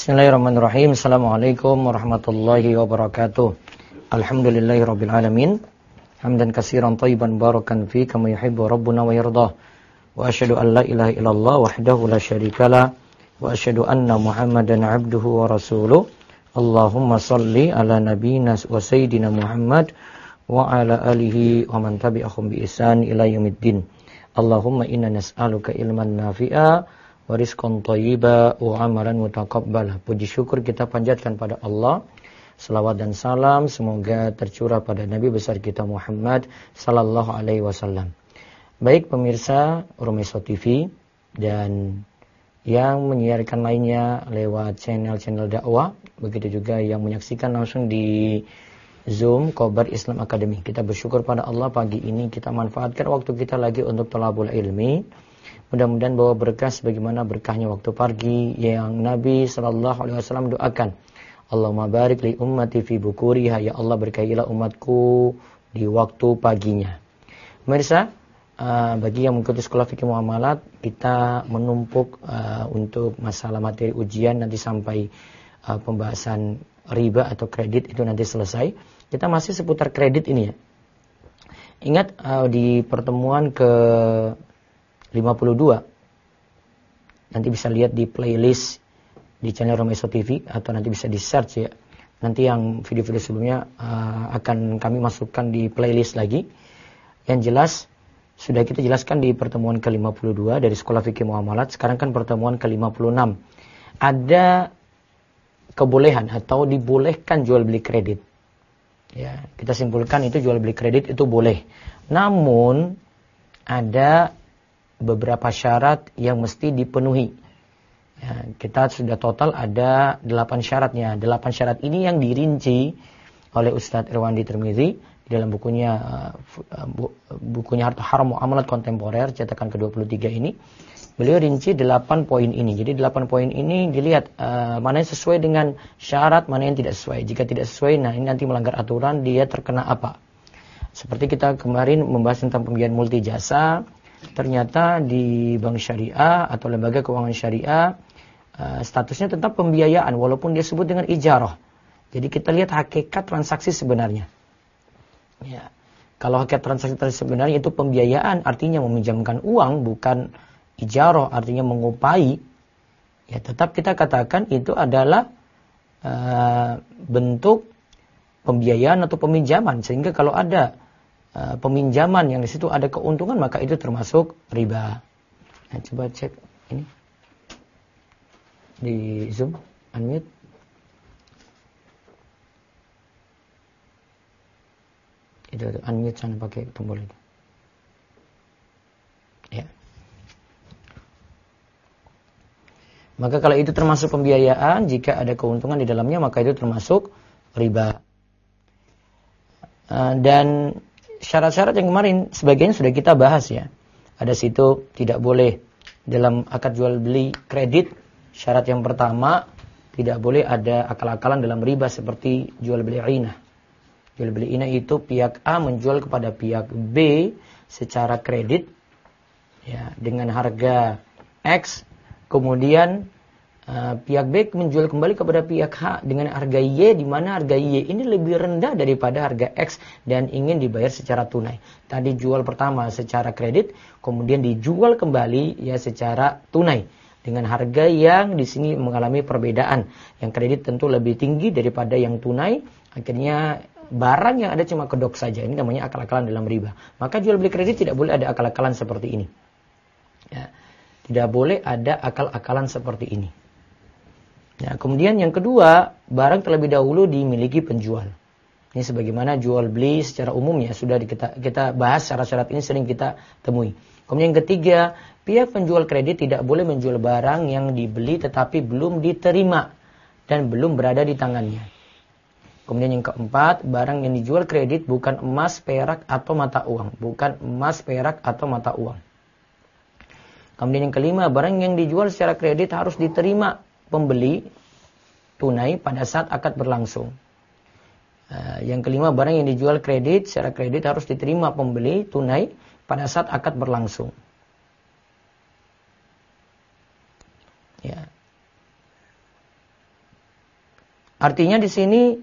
Bismillahirrahmanirrahim. Assalamualaikum warahmatullahi wabarakatuh. Alhamdulillahirabbil alamin. Hamdan katsiran thayyiban barakan fi kama yuhibbu rabbuna wa yardah. Wa asyhadu an la ilaha illallah wahdahu la syarikalah wa asyhadu anna Muhammadan 'abduhu wa rasuluh. Allahumma shalli ala nabiyyina wa sayyidina Muhammad wa ala alihi wa man tabi'ahum bi ihsan ila yaumiddin. Allahumma inna nas'aluka ilman nafi'a wa rizqan thayyiba wa amalan mutaqabbala. Puji syukur kita panjatkan pada Allah. Selawat dan salam semoga tercurah pada Nabi besar kita Muhammad sallallahu alaihi wasallam. Baik pemirsa Romeso TV dan yang menyiarkan lainnya lewat channel-channel dakwah, begitu juga yang menyaksikan langsung di Zoom Khobar Islam Academy. Kita bersyukur pada Allah pagi ini kita manfaatkan waktu kita lagi untuk thalabul ilmi. Mudah-mudahan bawa berkah sebagaimana berkahnya waktu pagi yang Nabi sallallahu alaihi wasallam doakan. Allahumma barik li ummati fi bukuriha, ya Allah berkahilah umatku di waktu paginya. Pemirsa, bagi yang mengikuti sekolah fikih muamalat, kita menumpuk untuk masalah materi ujian nanti sampai pembahasan riba atau kredit itu nanti selesai. Kita masih seputar kredit ini ya. Ingat di pertemuan ke 52 nanti bisa lihat di playlist di channel Romeso TV atau nanti bisa di search ya. Nanti yang video-video sebelumnya akan kami masukkan di playlist lagi. Yang jelas sudah kita jelaskan di pertemuan ke-52 dari Sekolah Fikih Muamalat. Sekarang kan pertemuan ke-56. Ada kebolehan atau dibolehkan jual beli kredit. Ya, kita simpulkan itu jual beli kredit itu boleh. Namun ada beberapa syarat yang mesti dipenuhi. Ya, kita sudah total ada 8 syaratnya. 8 syarat ini yang dirinci oleh Ustadz Irwandi Tirmizi di dalam bukunya Harta Haram Muamalat Kontemporer cetakan ke-23 ini. Beliau rinci 8 poin ini. Jadi 8 poin ini dilihat mana yang sesuai dengan syarat, mana yang tidak sesuai. Jika tidak sesuai, nah ini nanti melanggar aturan, dia terkena apa? Seperti kita kemarin membahas tentang pembiayaan multi jasa. Ternyata di bank syariah atau lembaga keuangan syariah statusnya tetap pembiayaan walaupun dia sebut dengan ijarah. Jadi kita lihat hakikat transaksi sebenarnya. Ya. Kalau hakikat transaksi sebenarnya itu pembiayaan, artinya meminjamkan uang, bukan ijarah, artinya mengupai. Ya, tetap kita katakan itu adalah bentuk pembiayaan atau peminjaman. Sehingga kalau ada peminjaman yang di situ ada keuntungan, maka itu termasuk riba. Nah, coba cek ini di Zoom, unmute. Itu unmute sana pakai tombol itu. Ya. Maka kalau itu termasuk pembiayaan, jika ada keuntungan di dalamnya, maka itu termasuk riba. Dan syarat-syarat yang kemarin sebagian sudah kita bahas ya. Ada situ tidak boleh dalam akad jual beli kredit. Syarat yang pertama, tidak boleh ada akal-akalan dalam riba seperti jual beli inah. Jual beli inah itu pihak A menjual kepada pihak B secara kredit ya, dengan harga X, kemudian pihak B menjual kembali kepada pihak H dengan harga Y, di mana harga Y ini lebih rendah daripada harga X dan ingin dibayar secara tunai. Tadi jual pertama secara kredit, kemudian dijual kembali ya secara tunai dengan harga yang di sini mengalami perbedaan. Yang kredit tentu lebih tinggi daripada yang tunai. Akhirnya barang yang ada cuma kedok saja. Ini namanya akal-akalan dalam riba. Maka jual beli kredit tidak boleh ada akal-akalan seperti ini. Ya, tidak boleh ada akal-akalan seperti ini. Ya, kemudian yang kedua, barang terlebih dahulu dimiliki penjual. Ini sebagaimana jual beli secara umum ya, sudah kita bahas syarat-syarat ini sering kita temui. Kemudian yang ketiga, pihak penjual kredit tidak boleh menjual barang yang dibeli tetapi belum diterima dan belum berada di tangannya. Kemudian yang keempat, barang yang dijual kredit bukan emas, perak atau mata uang, bukan emas, perak atau mata uang. Kemudian yang kelima, barang yang dijual secara kredit harus diterima pembeli tunai pada saat akad berlangsung. Yang kelima, barang yang dijual kredit secara kredit harus diterima pembeli tunai pada saat akad berlangsung. Ya. Artinya di sini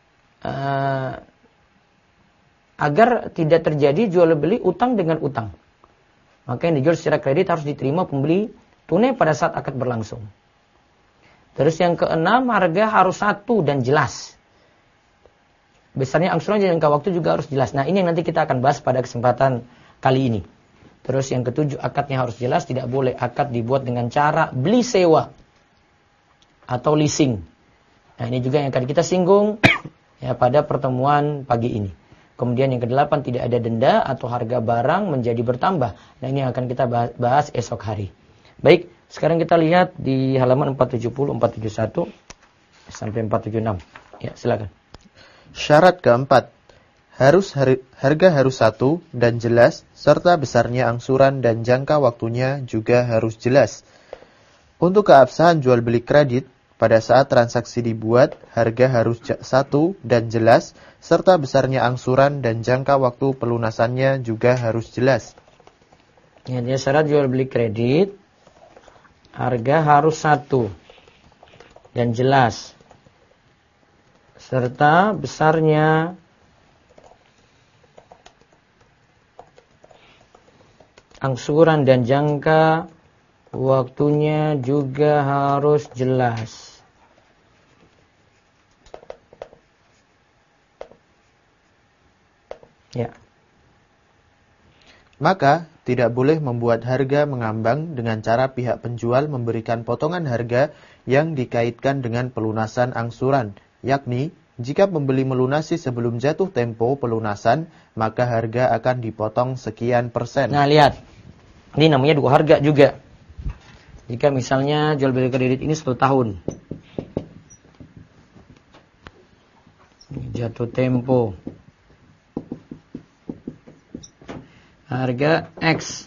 agar tidak terjadi jual beli utang dengan utang. Maka yang dijual secara kredit harus diterima pembeli tunai pada saat akad berlangsung. Terus yang keenam, harga harus satu dan jelas. Besarnya angsuran dan jangka waktu juga harus jelas. Nah, ini yang nanti kita akan bahas pada kesempatan kali ini. Terus yang ketujuh, akadnya harus jelas. Tidak boleh akad dibuat dengan cara beli sewa atau leasing. Nah, ini juga yang akan kita singgung ya pada pertemuan pagi ini. Kemudian yang kedelapan, tidak ada denda atau harga barang menjadi bertambah. Nah, ini akan kita bahas esok hari. Baik, sekarang kita lihat di halaman 470, 471 sampai 476. Ya, silakan. Syarat keempat, harga harus satu dan jelas, serta besarnya angsuran dan jangka waktunya juga harus jelas. Untuk keabsahan jual beli kredit, pada saat transaksi dibuat, harga harus satu dan jelas, serta besarnya angsuran dan jangka waktu pelunasannya juga harus jelas. Ya, dia syarat jual beli kredit, harga harus satu dan jelas, serta besarnya angsuran dan jangka waktunya juga harus jelas. Ya. Maka, tidak boleh membuat harga mengambang dengan cara pihak penjual memberikan potongan harga yang dikaitkan dengan pelunasan angsuran, yakni jika pembeli melunasi sebelum jatuh tempo pelunasan, maka harga akan dipotong sekian persen. Nah, lihat. Ini namanya dua harga juga. Jika misalnya jual beli kredit ini 1 tahun. Jatuh tempo. Harga X.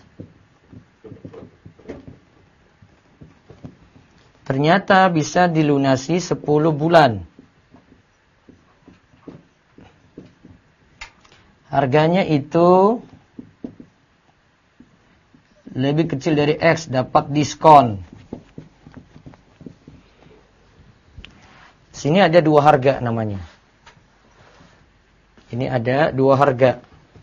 Ternyata bisa dilunasi 10 bulan. Harganya itu lebih kecil dari X, dapat diskon. Sini ada dua harga namanya. Ini ada dua harga.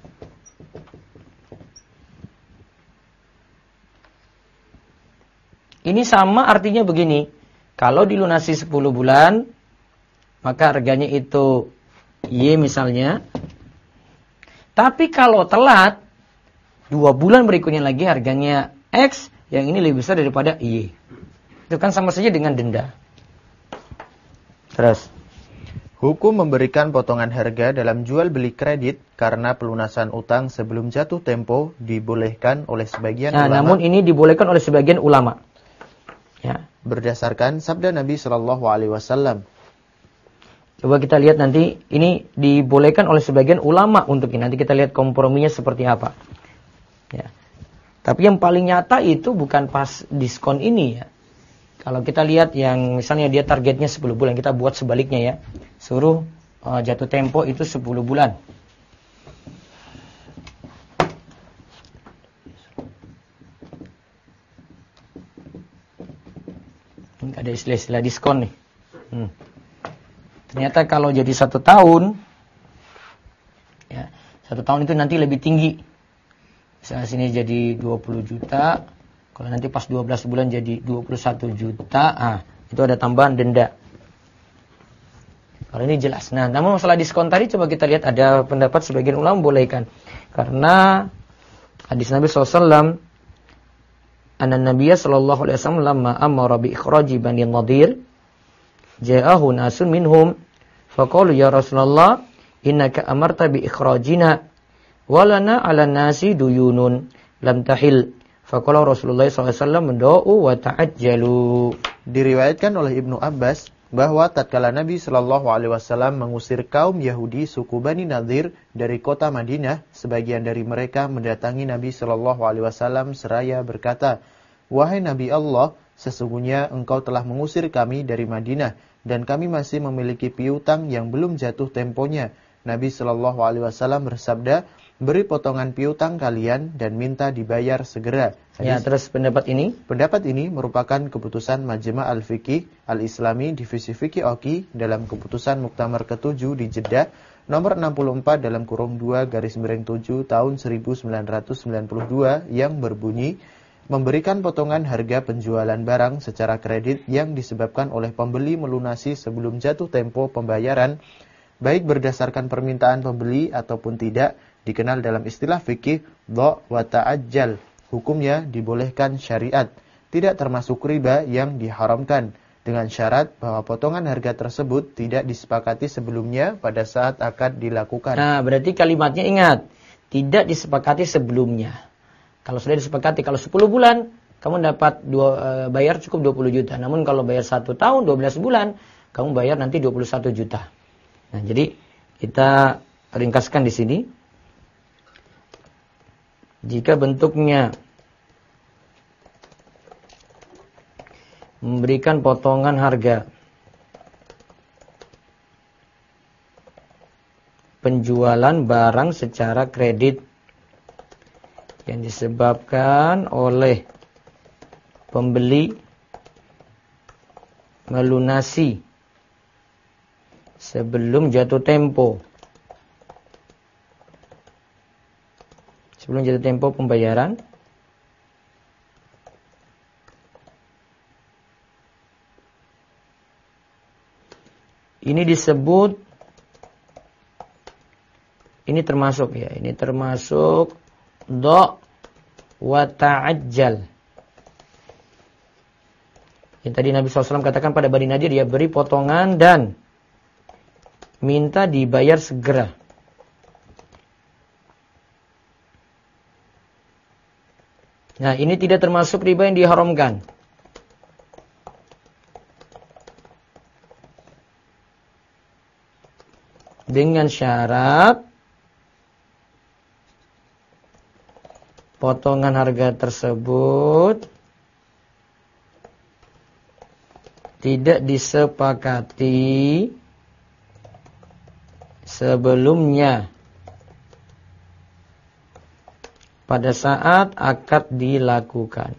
Ini sama artinya begini. Kalau dilunasi 10 bulan, maka harganya itu Y misalnya. Tapi kalau telat, 2 bulan berikutnya lagi harganya X, yang ini lebih besar daripada Y. Itu kan sama saja dengan denda. Terus. Hukum memberikan potongan harga dalam jual beli kredit karena pelunasan utang sebelum jatuh tempo dibolehkan oleh sebagian ulama. Namun ini dibolehkan oleh sebagian ulama. Ya. Berdasarkan sabda Nabi SAW. Coba kita lihat nanti, ini dibolehkan oleh sebagian ulama untuk ini. Nanti kita lihat komprominya seperti apa. Ya. Tapi yang paling nyata itu bukan pas diskon ini ya. Kalau kita lihat yang misalnya dia targetnya 10 bulan, kita buat sebaliknya ya. Suruh jatuh tempo itu 10 bulan. Ini ada istilah-istilah diskon nih. Ternyata kalau jadi 1 tahun, ya, 1 tahun itu nanti lebih tinggi. Misalnya sini jadi 20 juta, kalau nanti pas 12 bulan jadi 21 juta, itu ada tambahan denda. Kalau ini jelas. Nah, namun masalah diskon tadi coba kita lihat, ada pendapat sebagian ulama membolehkan. Karena hadis Nabi SAW, anna Nabiya sallallahu alaihi wasallam lamma amara bi ikhraji Bani Nadir, ja'ahu nasun minhum, faqalu ya Rasulullah, innaka amarta bi ikhrajina, walana ala nasi duyunun, lam tahil. Faqala Rasulullah SAW mendo'u wa ta'ajjalu. Diriwayatkan oleh Ibnu Abbas bahwa tatkala Nabi SAW mengusir kaum Yahudi suku Bani Nadir dari kota Madinah, sebagian dari mereka mendatangi Nabi SAW seraya berkata, "Wahai Nabi Allah, sesungguhnya engkau telah mengusir kami dari Madinah dan kami masih memiliki piutang yang belum jatuh temponya." Nabi SAW bersabda, beri potongan piutang kalian dan minta dibayar segera. Ya, terus pendapat ini? Pendapat ini merupakan keputusan Majma' Al-Fiqih Al-Islami Divisi Fiqih Oki dalam keputusan Muktamar ke-7 di Jeddah nomor 64/2/7 tahun 1992 yang berbunyi memberikan potongan harga penjualan barang secara kredit yang disebabkan oleh pembeli melunasi sebelum jatuh tempo pembayaran baik berdasarkan permintaan pembeli ataupun tidak dikenal dalam istilah fikih dha' wa ta'ajjal. Hukumnya dibolehkan syariat, tidak termasuk riba yang diharamkan, dengan syarat bahwa potongan harga tersebut tidak disepakati sebelumnya pada saat akad dilakukan. Nah, berarti kalimatnya ingat, tidak disepakati sebelumnya. Kalau sudah disepakati, kalau 10 bulan, kamu dapat bayar cukup 20 juta. Namun kalau bayar 1 tahun, 12 bulan, kamu bayar nanti 21 juta. Nah, jadi kita ringkaskan di sini. Jika bentuknya memberikan potongan harga penjualan barang secara kredit yang disebabkan oleh pembeli melunasi sebelum jatuh tempo. Sebelum jatuh tempo pembayaran. Ini disebut, ini termasuk ya, ini termasuk dha' wa ta'ajjal. Yang tadi Nabi SAW katakan pada Bani Nadir, dia beri potongan dan minta dibayar segera. Nah, ini tidak termasuk riba yang diharamkan. Dengan syarat potongan harga tersebut tidak disepakati sebelumnya pada saat akad dilakukan.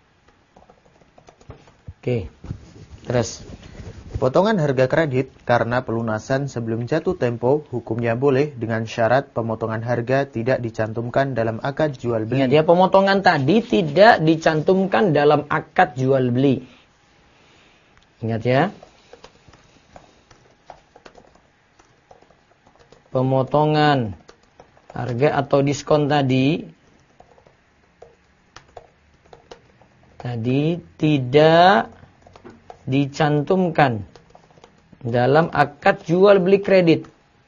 Oke, terus. Potongan harga kredit karena pelunasan sebelum jatuh tempo hukumnya boleh dengan syarat pemotongan harga tidak dicantumkan dalam akad jual beli. Ingat ya, pemotongan tadi tidak dicantumkan dalam akad jual beli. Ingat ya. Pemotongan harga atau diskon tadi tidak dicantumkan dalam akad jual beli kredit.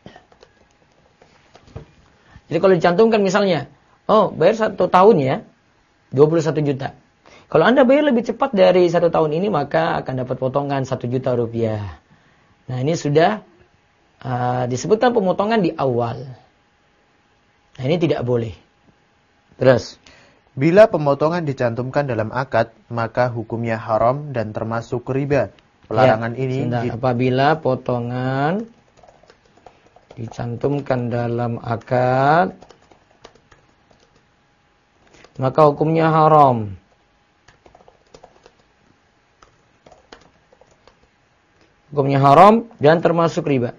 Jadi kalau dicantumkan misalnya, bayar 1 tahun ya, 21 juta. Kalau Anda bayar lebih cepat dari 1 tahun ini, maka akan dapat potongan 1 juta rupiah. Nah, ini sudah disebutkan pemotongan di awal. Nah, ini tidak boleh. Terus. Bila pemotongan dicantumkan dalam akad, maka hukumnya haram dan termasuk riba. Pelarangan ini apabila potongan dicantumkan dalam akad, maka hukumnya haram. Hukumnya haram dan termasuk riba.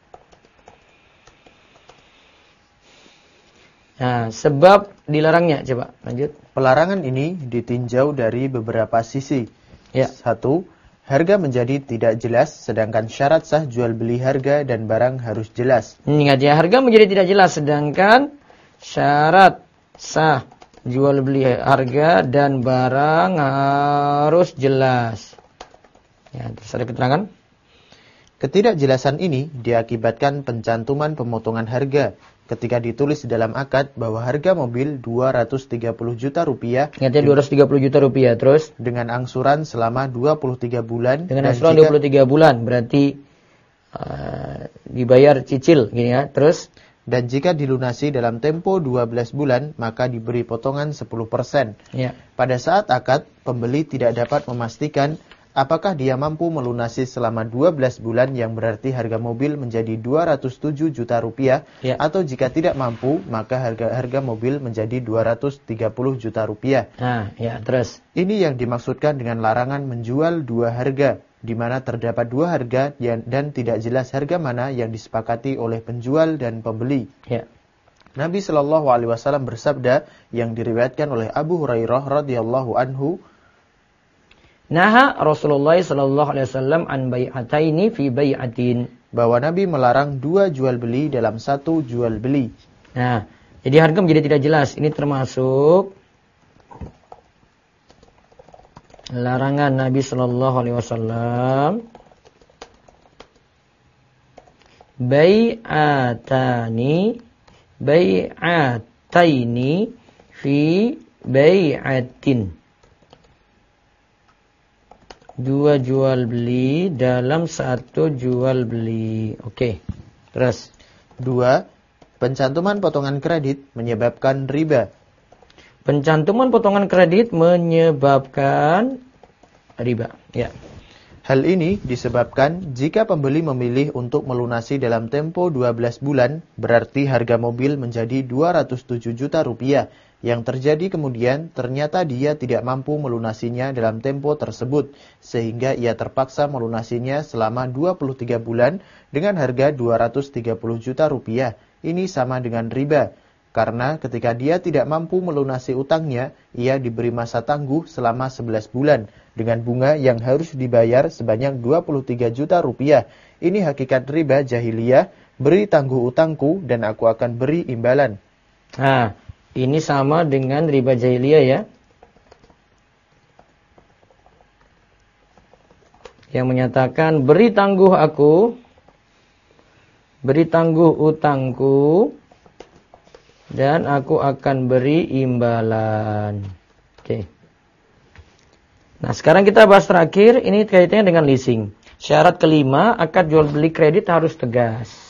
Nah, sebab dilarangnya, coba lanjut. Pelarangan ini ditinjau dari beberapa sisi. Ya. 1. Harga menjadi tidak jelas, sedangkan syarat sah jual beli harga dan barang harus jelas. Ingat ya, harga menjadi tidak jelas, sedangkan syarat sah jual beli harga dan barang harus jelas. Ya, terus ada keterangan. Ketidakjelasan ini diakibatkan pencantuman pemotongan harga. Ketika ditulis di dalam akad bahwa harga mobil 230 juta rupiah. Ingatnya 230 juta rupiah, terus? Dengan angsuran selama 23 bulan. Dengan angsuran 23 bulan, berarti dibayar cicil, gini ya, terus? Dan jika dilunasi dalam tempo 12 bulan, maka diberi potongan 10%. Ya. Pada saat akad, pembeli tidak dapat memastikan Apakah dia mampu melunasi selama 12 bulan yang berarti harga mobil menjadi 207 juta rupiah? Ya. Atau jika tidak mampu, maka harga mobil menjadi 230 juta rupiah. Nah, ya, terus. Ini yang dimaksudkan dengan larangan menjual dua harga, di mana terdapat dua harga dan tidak jelas harga mana yang disepakati oleh penjual dan pembeli. Ya. Nabi Shallallahu Alaihi Wasallam bersabda yang diriwayatkan oleh Abu Hurairah radhiyallahu anhu, Naha Rasulullah sallallahu alaihi wasallam an bai'ataini fi bai'atin. Bahwa Nabi melarang dua jual beli dalam satu jual beli. Nah, jadi harga menjadi tidak jelas. Ini termasuk larangan Nabi sallallahu alaihi wasallam. Bai'ataini fi bai'atin. Dua jual beli dalam satu jual beli. Oke. Terus. 2. Pencantuman potongan kredit menyebabkan riba. Pencantuman potongan kredit menyebabkan riba. Ya. Hal ini disebabkan jika pembeli memilih untuk melunasi dalam tempo 12 bulan, berarti harga mobil menjadi 207 juta rupiah. Yang terjadi kemudian, ternyata dia tidak mampu melunasinya dalam tempo tersebut, sehingga ia terpaksa melunasinya selama 23 bulan dengan harga 230 juta rupiah. Ini sama dengan riba, karena ketika dia tidak mampu melunasi utangnya, ia diberi masa tangguh selama 11 bulan, dengan bunga yang harus dibayar sebanyak 23 juta rupiah. Ini hakikat riba jahiliyah, beri tangguh utangku dan aku akan beri imbalan. Nah, ini sama dengan riba jahiliyah ya. Yang menyatakan beri tangguh aku, beri tangguh utangku, dan aku akan beri imbalan. Oke. Nah, sekarang kita bahas terakhir, ini kaitannya dengan leasing. Syarat kelima, akad jual beli kredit harus tegas.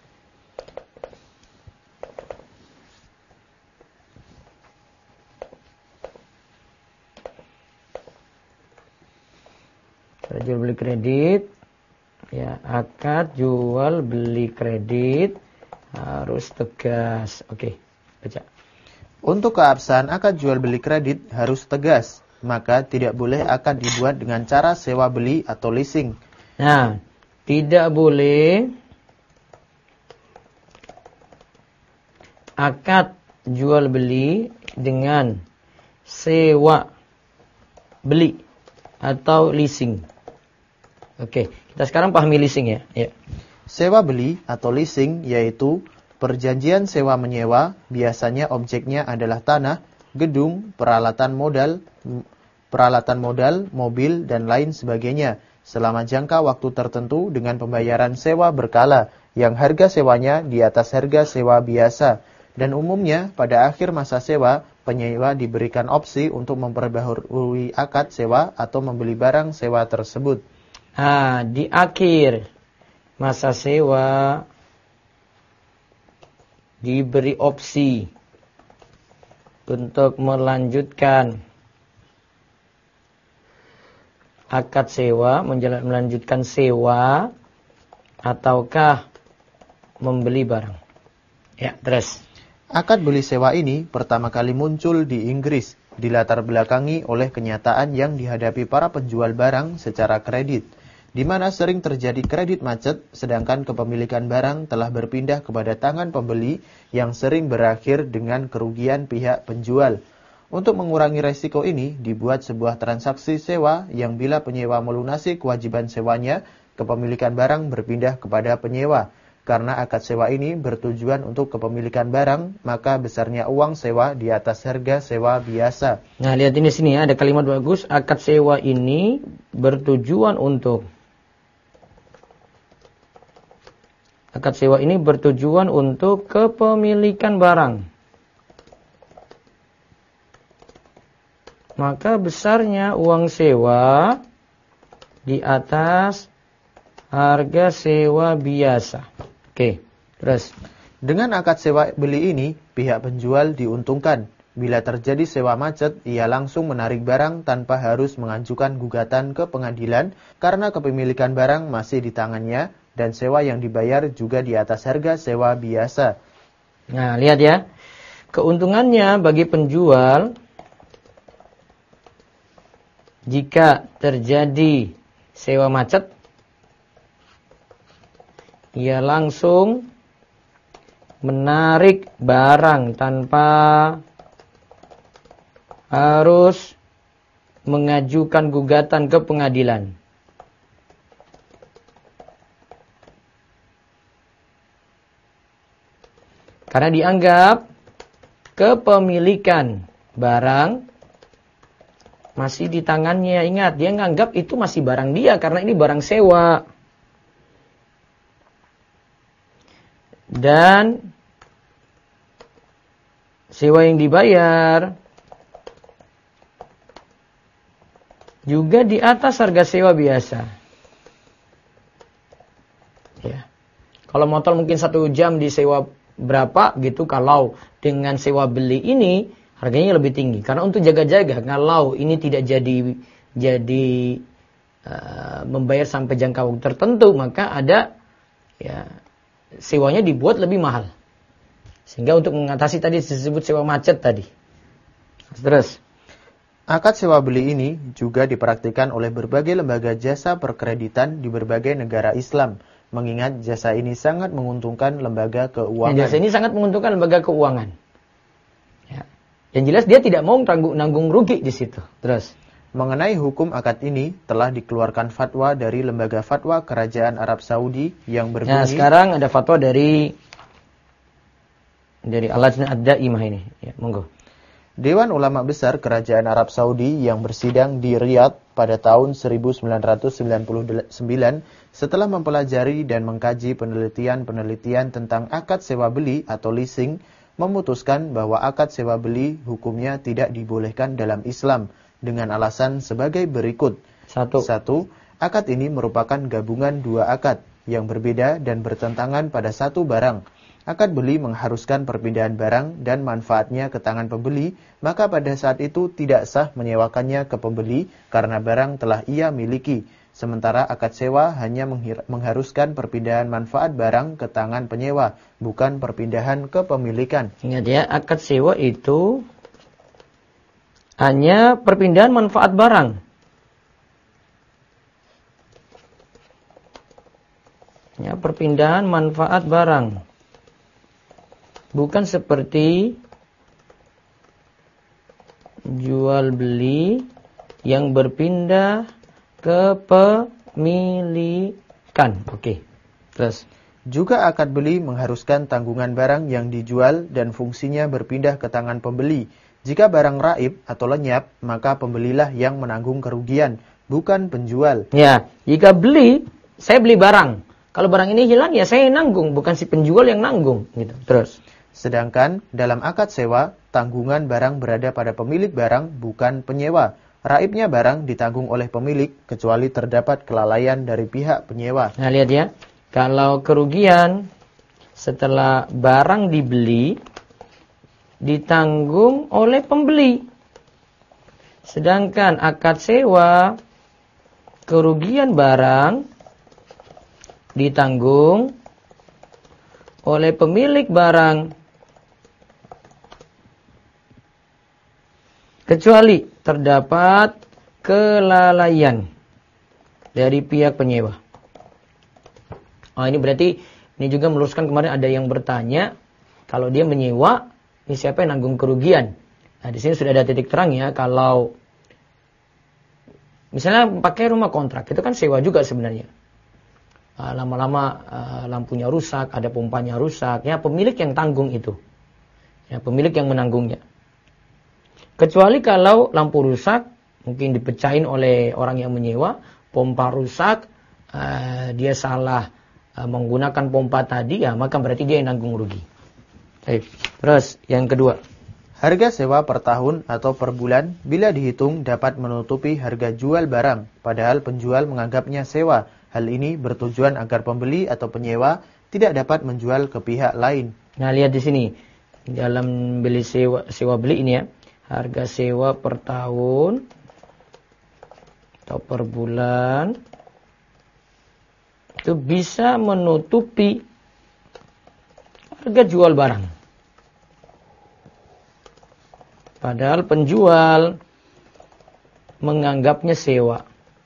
Jual beli kredit, ya, akad jual beli kredit harus tegas. Oke, baca. Untuk keabsahan akad jual beli kredit harus tegas, maka tidak boleh akad dibuat dengan cara sewa beli atau leasing. Nah, tidak boleh akad jual beli dengan sewa beli atau leasing. Oke, kita sekarang pahami leasing ya. Ya. Sewa beli atau leasing yaitu perjanjian sewa menyewa, biasanya objeknya adalah tanah, gedung, peralatan modal, mobil, dan lain sebagainya, selama jangka waktu tertentu dengan pembayaran sewa berkala, yang harga sewanya di atas harga sewa biasa. Dan umumnya pada akhir masa sewa, penyewa diberikan opsi untuk memperbaharui akad sewa atau membeli barang sewa tersebut. Di akhir masa sewa diberi opsi untuk melanjutkan akad sewa, melanjutkan sewa ataukah membeli barang. Ya, terus. Akad beli sewa ini pertama kali muncul di Inggris, dilatar belakangi oleh kenyataan yang dihadapi para penjual barang secara kredit, di mana sering terjadi kredit macet, sedangkan kepemilikan barang telah berpindah kepada tangan pembeli yang sering berakhir dengan kerugian pihak penjual. Untuk mengurangi resiko ini, dibuat sebuah transaksi sewa yang bila penyewa melunasi kewajiban sewanya, kepemilikan barang berpindah kepada penyewa. Karena akad sewa ini bertujuan untuk kepemilikan barang, maka besarnya uang sewa di atas harga sewa biasa. Nah, lihat ini sini ya, ada kalimat bagus, akad sewa ini bertujuan untuk kepemilikan barang. Maka besarnya uang sewa di atas harga sewa biasa. Oke, terus. Dengan akad sewa beli ini, pihak penjual diuntungkan. Bila terjadi sewa macet, ia langsung menarik barang tanpa harus mengajukan gugatan ke pengadilan karena kepemilikan barang masih di tangannya dan sewa yang dibayar juga di atas harga sewa biasa. Nah, lihat ya. Keuntungannya bagi penjual jika terjadi sewa macet, ia langsung menarik barang tanpa harus mengajukan gugatan ke pengadilan. Karena dianggap kepemilikan barang masih di tangannya. Ingat, dia nganggap itu masih barang dia karena ini barang sewa. Dan sewa yang dibayar juga di atas harga sewa biasa. Ya. Kalau motor mungkin 1 jam disewa berapa gitu, kalau dengan sewa beli ini harganya lebih tinggi. Karena untuk jaga-jaga, kalau ini tidak jadi membayar sampai jangka waktu tertentu, maka ada ya sewanya dibuat lebih mahal. Sehingga untuk mengatasi tadi disebut sewa macet tadi. Terus Akad sewa beli ini juga dipraktikkan oleh berbagai lembaga jasa perkreditan di berbagai negara Islam, mengingat jasa ini sangat menguntungkan lembaga keuangan. Jasa ini sangat menguntungkan lembaga keuangan. Ya. Yang jelas dia tidak mau nanggung rugi di situ. Terus mengenai hukum akad ini telah dikeluarkan fatwa dari lembaga fatwa Kerajaan Arab Saudi yang berbunyi. Nah, sekarang ada fatwa dari Al-Lajnah Ad-Daimah ini. Ya, monggo. Dewan Ulama Besar Kerajaan Arab Saudi yang bersidang di Riyadh pada tahun 1999 setelah mempelajari dan mengkaji penelitian-penelitian tentang akad sewa beli atau leasing, memutuskan bahwa akad sewa beli hukumnya tidak dibolehkan dalam Islam dengan alasan sebagai berikut. Satu, akad ini merupakan gabungan 2 akad yang berbeda dan bertentangan pada satu barang. Akad beli mengharuskan perpindahan barang dan manfaatnya ke tangan pembeli, maka pada saat itu tidak sah menyewakannya ke pembeli karena barang telah ia miliki. Sementara akad sewa hanya mengharuskan perpindahan manfaat barang ke tangan penyewa, bukan perpindahan kepemilikan. Ingat ya, akad sewa itu hanya perpindahan manfaat barang. Ya, perpindahan manfaat barang. Bukan seperti jual beli yang berpindah kepemilikan. Oke. Terus juga akad beli mengharuskan tanggungan barang yang dijual dan fungsinya berpindah ke tangan pembeli. Jika barang raib atau lenyap, maka pembelilah yang menanggung kerugian, bukan penjual. Ya, jika saya beli barang. Kalau barang ini hilang, ya saya yang nanggung, bukan si penjual yang nanggung. Gitu. Terus sedangkan dalam akad sewa, tanggungan barang berada pada pemilik barang, bukan penyewa. Raibnya barang ditanggung oleh pemilik, kecuali terdapat kelalaian dari pihak penyewa. Nah, lihat ya. Kalau kerugian setelah barang dibeli, ditanggung oleh pembeli. Sedangkan akad sewa, kerugian barang ditanggung oleh pemilik barang. Kecuali terdapat kelalaian dari pihak penyewa. Oh, ini berarti ini juga meluruskan kemarin ada yang bertanya, kalau dia menyewa, ini siapa yang nanggung kerugian? Nah, di sini sudah ada titik terang ya, kalau misalnya pakai rumah kontrak, itu kan sewa juga sebenarnya. Lama-lama lampunya rusak, ada pompanya rusak, ya pemilik yang tanggung itu. Ya, pemilik yang menanggungnya. Kecuali kalau lampu rusak, mungkin dipecahin oleh orang yang menyewa, pompa rusak, dia salah menggunakan pompa tadi, ya maka berarti dia yang nanggung rugi. Terus yang kedua, harga sewa per tahun atau per bulan bila dihitung dapat menutupi harga jual barang, padahal penjual menganggapnya sewa. Hal ini bertujuan agar pembeli atau penyewa tidak dapat menjual ke pihak lain. Nah, lihat di sini. dalam beli sewa beli ini ya, harga sewa per tahun atau per bulan itu bisa menutupi harga jual barang. Padahal penjual menganggapnya sewa.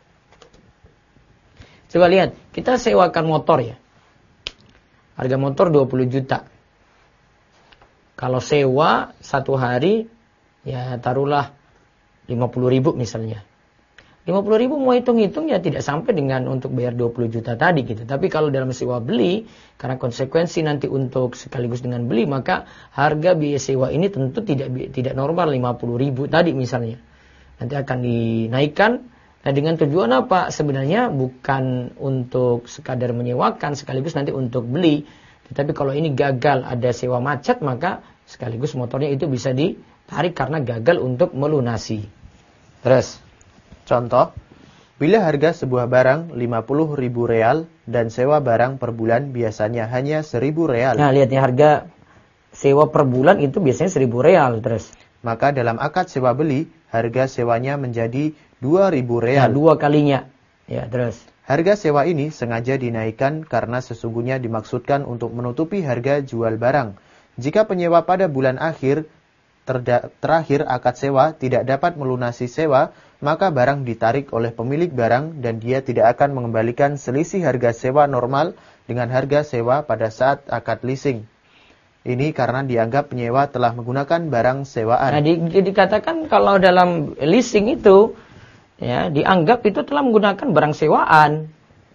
Coba lihat, kita sewakan motor ya. Harga motor 20 juta. Kalau sewa satu hari, ya taruhlah 50.000 misalnya. 50.000 mau hitung-hitung ya tidak sampai dengan untuk bayar 20 juta tadi gitu. Tapi kalau dalam sewa beli, karena konsekuensi nanti untuk sekaligus dengan beli, maka harga biaya sewa ini tentu tidak normal 50.000 tadi misalnya. Nanti akan dinaikkan. Nah dengan tujuan apa? Sebenarnya bukan untuk sekadar menyewakan sekaligus nanti untuk beli. Tetapi kalau ini gagal ada sewa macet, maka sekaligus motornya itu bisa ditarik karena gagal untuk melunasi. Terus, contoh, bila harga sebuah barang 50.000 real dan sewa barang per bulan biasanya hanya 1.000 real. Nah lihat nih, harga sewa per bulan itu biasanya 1.000 real. Terus, maka dalam akad sewa beli, harga sewanya menjadi 2.000 real. Nah, 2 kalinya. Ya, terus. Harga sewa ini sengaja dinaikkan karena sesungguhnya dimaksudkan untuk menutupi harga jual barang. Jika penyewa pada bulan akhir terakhir akad sewa tidak dapat melunasi sewa, maka barang ditarik oleh pemilik barang dan dia tidak akan mengembalikan selisih harga sewa normal dengan harga sewa pada saat akad leasing. Ini karena dianggap penyewa telah menggunakan barang sewaan. Nah, dikatakan kalau dalam leasing itu ya dianggap itu telah menggunakan barang sewaan.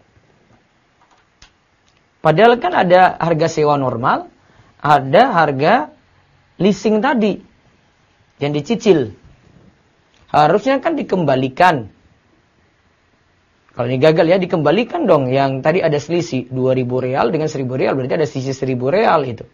Padahal kan ada harga sewa normal, ada harga leasing tadi yang dicicil. Harusnya kan dikembalikan. Kalau ini gagal ya dikembalikan dong. Yang tadi ada selisih 2.000 real dengan 1.000 real, berarti ada sisi 1.000 real itu.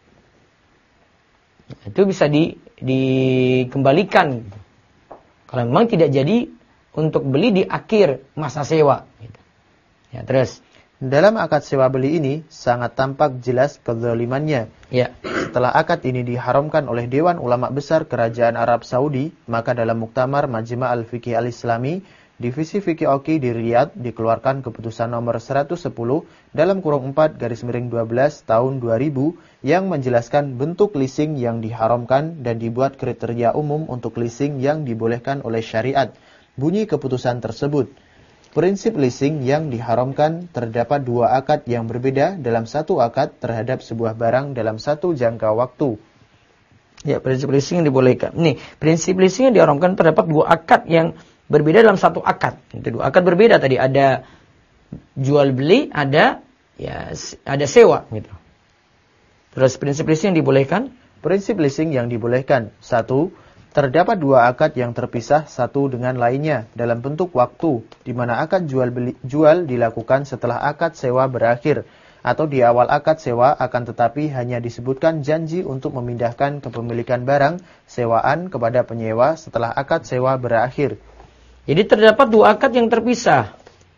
Itu bisa dikembalikan. Kalau memang tidak jadi untuk beli di akhir masa sewa. Ya, terus. Dalam akad sewa beli ini sangat tampak jelas kezalimannya. Ya. Setelah akad ini diharamkan oleh Dewan Ulama Besar Kerajaan Arab Saudi, maka dalam Muktamar Majma' Al-Fiqih Al-Islami, Divisi Fikih Oki di Riyadh dikeluarkan keputusan nomor 110 dalam kurung 4/12 tahun 2000 yang menjelaskan bentuk leasing yang diharamkan dan dibuat kriteria umum untuk leasing yang dibolehkan oleh syariat. Bunyi keputusan tersebut. Prinsip leasing yang diharamkan terdapat 2 akad yang berbeda dalam satu akad terhadap sebuah barang dalam satu jangka waktu. Ya, prinsip leasing yang dibolehkan. Nih, prinsip leasing yang diharamkan terdapat 2 akad yang berbeda dalam satu akad. Itu 2 akad berbeda tadi, ada jual beli, ada sewa gitu. Terus prinsip leasing yang dibolehkan? Prinsip leasing yang dibolehkan. 1. Terdapat 2 akad yang terpisah satu dengan lainnya dalam bentuk waktu, di mana akad jual dilakukan setelah akad sewa berakhir, atau di awal akad sewa akan tetapi hanya disebutkan janji untuk memindahkan kepemilikan barang sewaan kepada penyewa setelah akad sewa berakhir. Jadi terdapat 2 akad yang terpisah.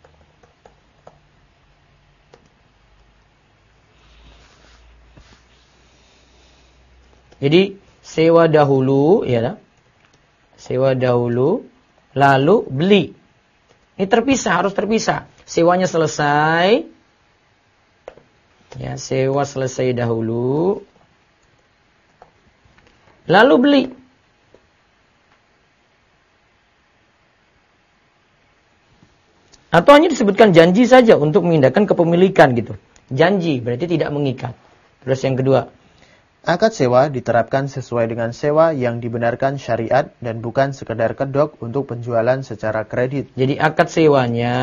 Jadi sewa dahulu, ya, sewa dahulu, lalu beli. Ini terpisah, harus terpisah. Sewanya selesai, ya, sewa selesai dahulu, lalu beli. Atau hanya disebutkan janji saja untuk memindahkan kepemilikan gitu. Janji berarti tidak mengikat. Terus yang kedua, akad sewa diterapkan sesuai dengan sewa yang dibenarkan syariat dan bukan sekedar kedok untuk penjualan secara kredit. Jadi akad sewanya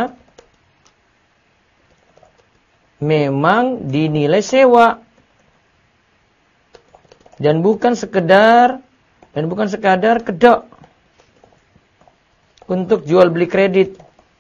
memang dinilai sewa dan bukan sekadar kedok untuk jual beli kredit.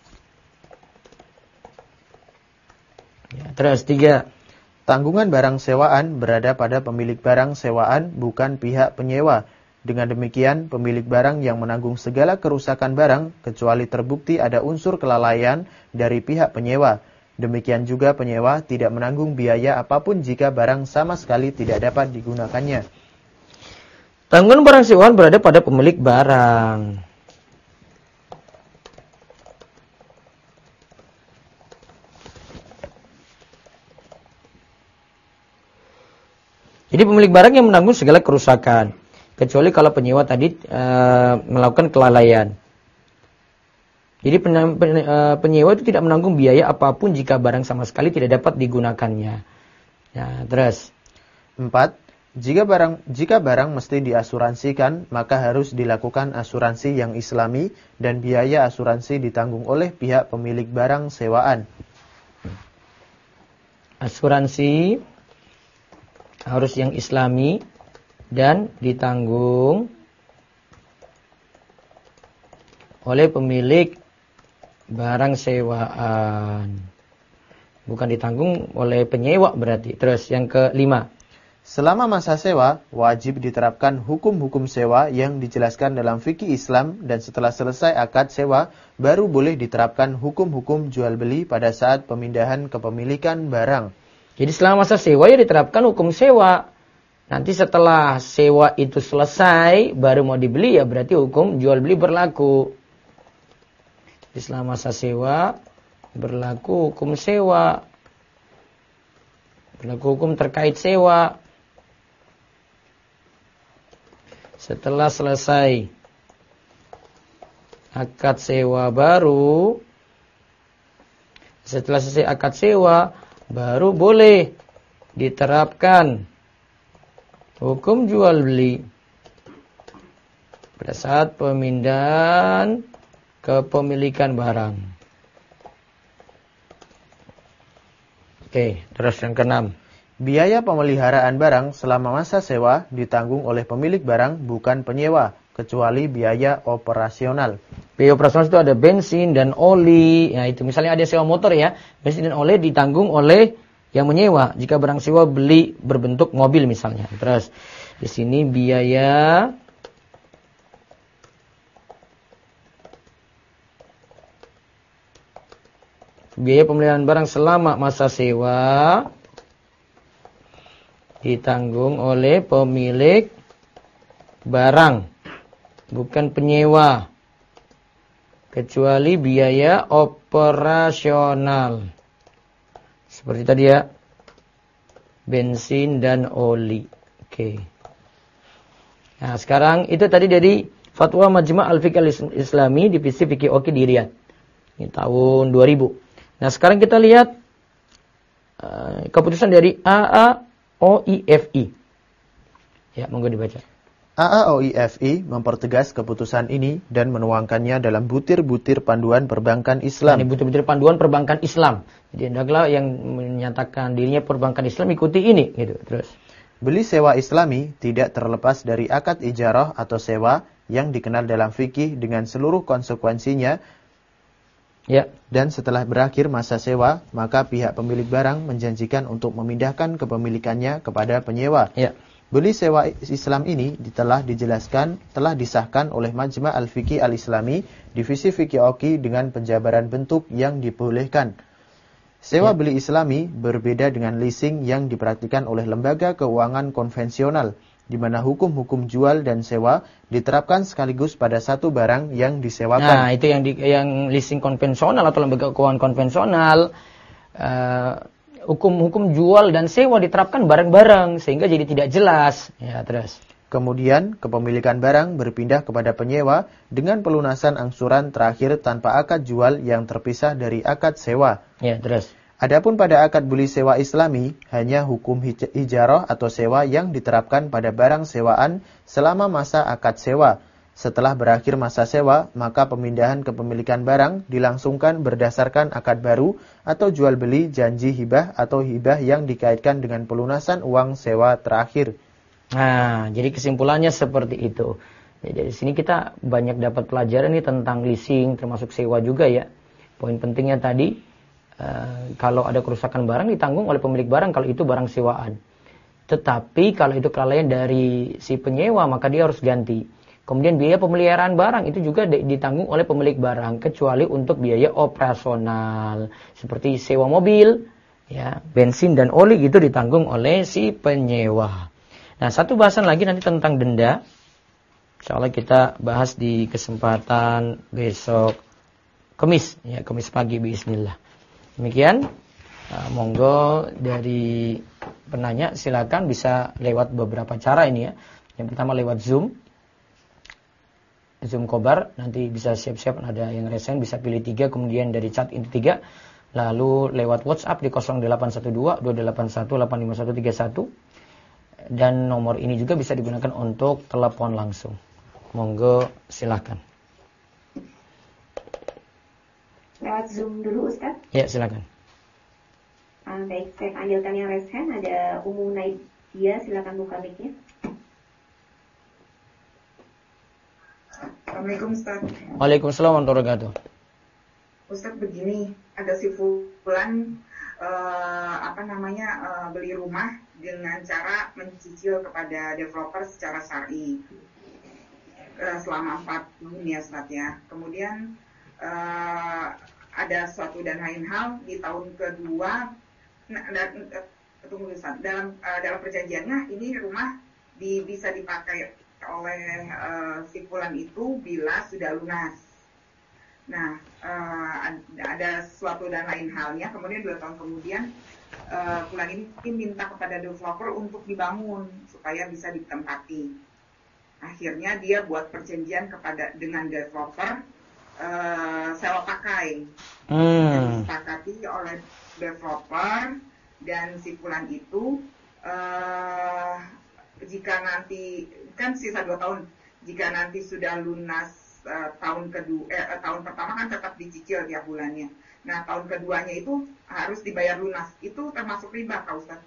Ya, terus 3. Tanggungan barang sewaan berada pada pemilik barang sewaan, bukan pihak penyewa. Dengan demikian, pemilik barang yang menanggung segala kerusakan barang, kecuali terbukti ada unsur kelalaian dari pihak penyewa. Demikian juga penyewa tidak menanggung biaya apapun jika barang sama sekali tidak dapat digunakannya. Tanggungan barang sewaan berada pada pemilik barang. Jadi pemilik barang yang menanggung segala kerusakan, kecuali kalau penyewa tadi melakukan kelalaian. Jadi penyewa itu tidak menanggung biaya apapun jika barang sama sekali tidak dapat digunakannya. Ya, terus 4. Jika barang mesti diasuransikan, maka harus dilakukan asuransi yang islami dan biaya asuransi ditanggung oleh pihak pemilik barang sewaan. Asuransi harus yang islami dan ditanggung oleh pemilik barang sewaan. Bukan ditanggung oleh penyewa berarti. Terus yang ke-5. Selama masa sewa, wajib diterapkan hukum-hukum sewa yang dijelaskan dalam fikih Islam dan setelah selesai akad sewa, baru boleh diterapkan hukum-hukum jual beli pada saat pemindahan kepemilikan barang. Jadi selama masa sewa ya diterapkan hukum sewa. Nanti setelah sewa itu selesai, baru mau dibeli ya berarti hukum jual beli berlaku. Jadi selama masa sewa, berlaku hukum sewa. Berlaku hukum terkait sewa. Setelah selesai akad sewa baru, setelah selesai akad sewa, baru boleh diterapkan hukum jual beli pada saat pemindahan kepemilikan barang. Oke, terus yang ke-6. Biaya pemeliharaan barang selama masa sewa ditanggung oleh pemilik barang, bukan penyewa, kecuali biaya operasional. Biaya operasional itu ada bensin dan oli. Ya itu misalnya ada sewa motor ya, bensin dan oli ditanggung oleh yang menyewa. Jika barang sewa beli berbentuk mobil misalnya. Terus di sini biaya pemeliharaan barang selama masa sewa ditanggung oleh pemilik barang, bukan penyewa, kecuali biaya operasional. Seperti tadi ya, bensin dan oli. Oke. Nah sekarang itu tadi dari Fatwa Majma' Al-Fiqh Al-Islami divisi Fikih Oki di Riyadh. Ini tahun 2000. Nah sekarang kita lihat keputusan dari AAOIFI. Ya, monggo dibaca. AAOIFI mempertegas keputusan ini dan menuangkannya dalam butir-butir panduan perbankan Islam. Ini butir-butir panduan perbankan Islam. Jadi hendaklah yang menyatakan dirinya perbankan Islam ikuti ini, gitu. Terus beli sewa Islami tidak terlepas dari akad ijarah atau sewa yang dikenal dalam fikih dengan seluruh konsekuensinya. Ya. Dan setelah berakhir masa sewa, maka pihak pemilik barang menjanjikan untuk memindahkan kepemilikannya kepada penyewa. Ya. Beli sewa Islam ini telah disahkan oleh Majma' Al-Fiqh Al-Islami, divisi Fikih Oki dengan penjabaran bentuk yang dibolehkan. Sewa beli Islami berbeda dengan leasing yang dipraktikkan oleh lembaga keuangan konvensional, di mana hukum-hukum jual dan sewa diterapkan sekaligus pada satu barang yang disewakan. Nah, itu yang leasing konvensional atau lembaga keuangan konvensional, hukum-hukum jual dan sewa diterapkan bareng-bareng sehingga jadi tidak jelas. Ya, terus. Kemudian kepemilikan barang berpindah kepada penyewa dengan pelunasan angsuran terakhir tanpa akad jual yang terpisah dari akad sewa. Ya, terus. Adapun pada akad beli sewa Islami, hanya hukum ijarah atau sewa yang diterapkan pada barang sewaan selama masa akad sewa. Setelah berakhir masa sewa, maka pemindahan kepemilikan barang dilangsungkan berdasarkan akad baru atau jual beli janji hibah atau hibah yang dikaitkan dengan pelunasan uang sewa terakhir. Nah, jadi kesimpulannya seperti itu. Ya, dari sini kita banyak dapat pelajaran nih tentang leasing, termasuk sewa juga ya. Poin pentingnya tadi, kalau ada kerusakan barang ditanggung oleh pemilik barang kalau itu barang sewaan. Tetapi kalau itu kelalaian dari si penyewa, maka dia harus ganti. Kemudian biaya pemeliharaan barang itu juga ditanggung oleh pemilik barang, kecuali untuk biaya operasional seperti sewa mobil, ya, bensin dan oli itu ditanggung oleh si penyewa. Nah, satu bahasan lagi nanti tentang denda. Insyaallah kita bahas di kesempatan besok Kamis, ya Kamis pagi bismillah. Demikian, monggo dari penanya silakan bisa lewat beberapa cara ini ya. Yang pertama lewat Zoom Kobar, nanti bisa siap-siap ada yang resen bisa pilih 3, kemudian dari chat inti 3, lalu lewat WhatsApp di 0812 281 85131 dan nomor ini juga bisa digunakan untuk telepon langsung. Monggo silakan. Lewat Zoom dulu Ustaz. Ya, silakan. Baik, saya panggilkan yang raise hand. Ada Umu Naidia, silakan buka mic-nya. Assalamualaikum Ustaz. Waalaikumsalam warahmatullahi wabarakatuh. Ustaz begini, ada si fulan beli rumah dengan cara mencicil kepada developer secara syar'i selama 4 tahun ya Ustaz ya. Kemudian ada suatu dan lain hal di tahun kedua, tunggu Ustaz, dalam perjanjiannya ini rumah bisa dipakai oleh si fulan itu bila sudah lunas. Nah, ada suatu dan lain halnya, kemudian 2 tahun kemudian fulan ini minta kepada developer untuk dibangun supaya bisa ditempati. Akhirnya dia buat perjanjian dengan developer sewa pakai. Disepakati oleh developer dan si fulan itu jika nanti kan sisa 2 tahun, jika nanti sudah lunas tahun pertama kan tetap dicicil tiap bulannya. Nah, tahun keduanya itu harus dibayar lunas. Itu termasuk riba, Kak Ustaz?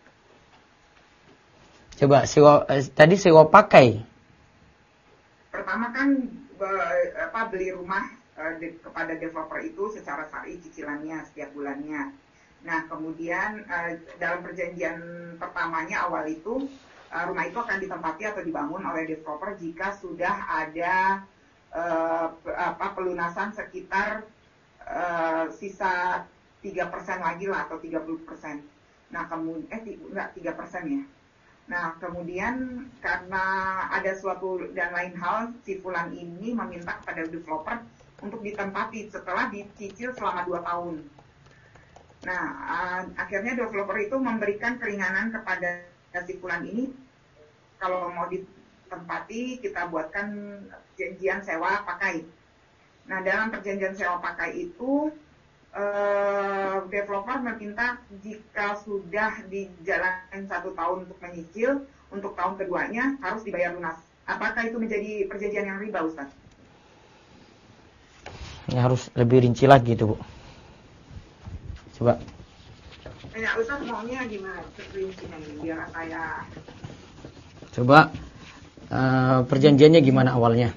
Coba tadi sewa pakai. Pertama kan beli rumah kepada developer itu secara syar'i cicilannya setiap bulannya. Nah, kemudian dalam perjanjian pertamanya awal itu rumah itu akan ditempati atau dibangun oleh developer jika sudah ada pelunasan sekitar sisa 3% lagi lah atau 30%. Nah, enggak 3% ya. Nah, kemudian karena ada suatu dan lain hal, si fulan ini meminta kepada developer untuk ditempati setelah dicicil selama 2 tahun. Nah, akhirnya developer itu memberikan keringanan kepada si fulan ini, kalau mau ditempati kita buatkan perjanjian sewa pakai. Nah, dalam perjanjian sewa pakai itu developer meminta jika sudah dijalankan 1 tahun untuk menyicil, untuk tahun keduanya harus dibayar lunas. Apakah itu menjadi perjanjian yang riba, Ustaz? Ini harus lebih rinci lagi itu, Bu. Coba. Ya, Ustaz maunya gimana rincinya ini biar saya. Coba perjanjiannya gimana awalnya?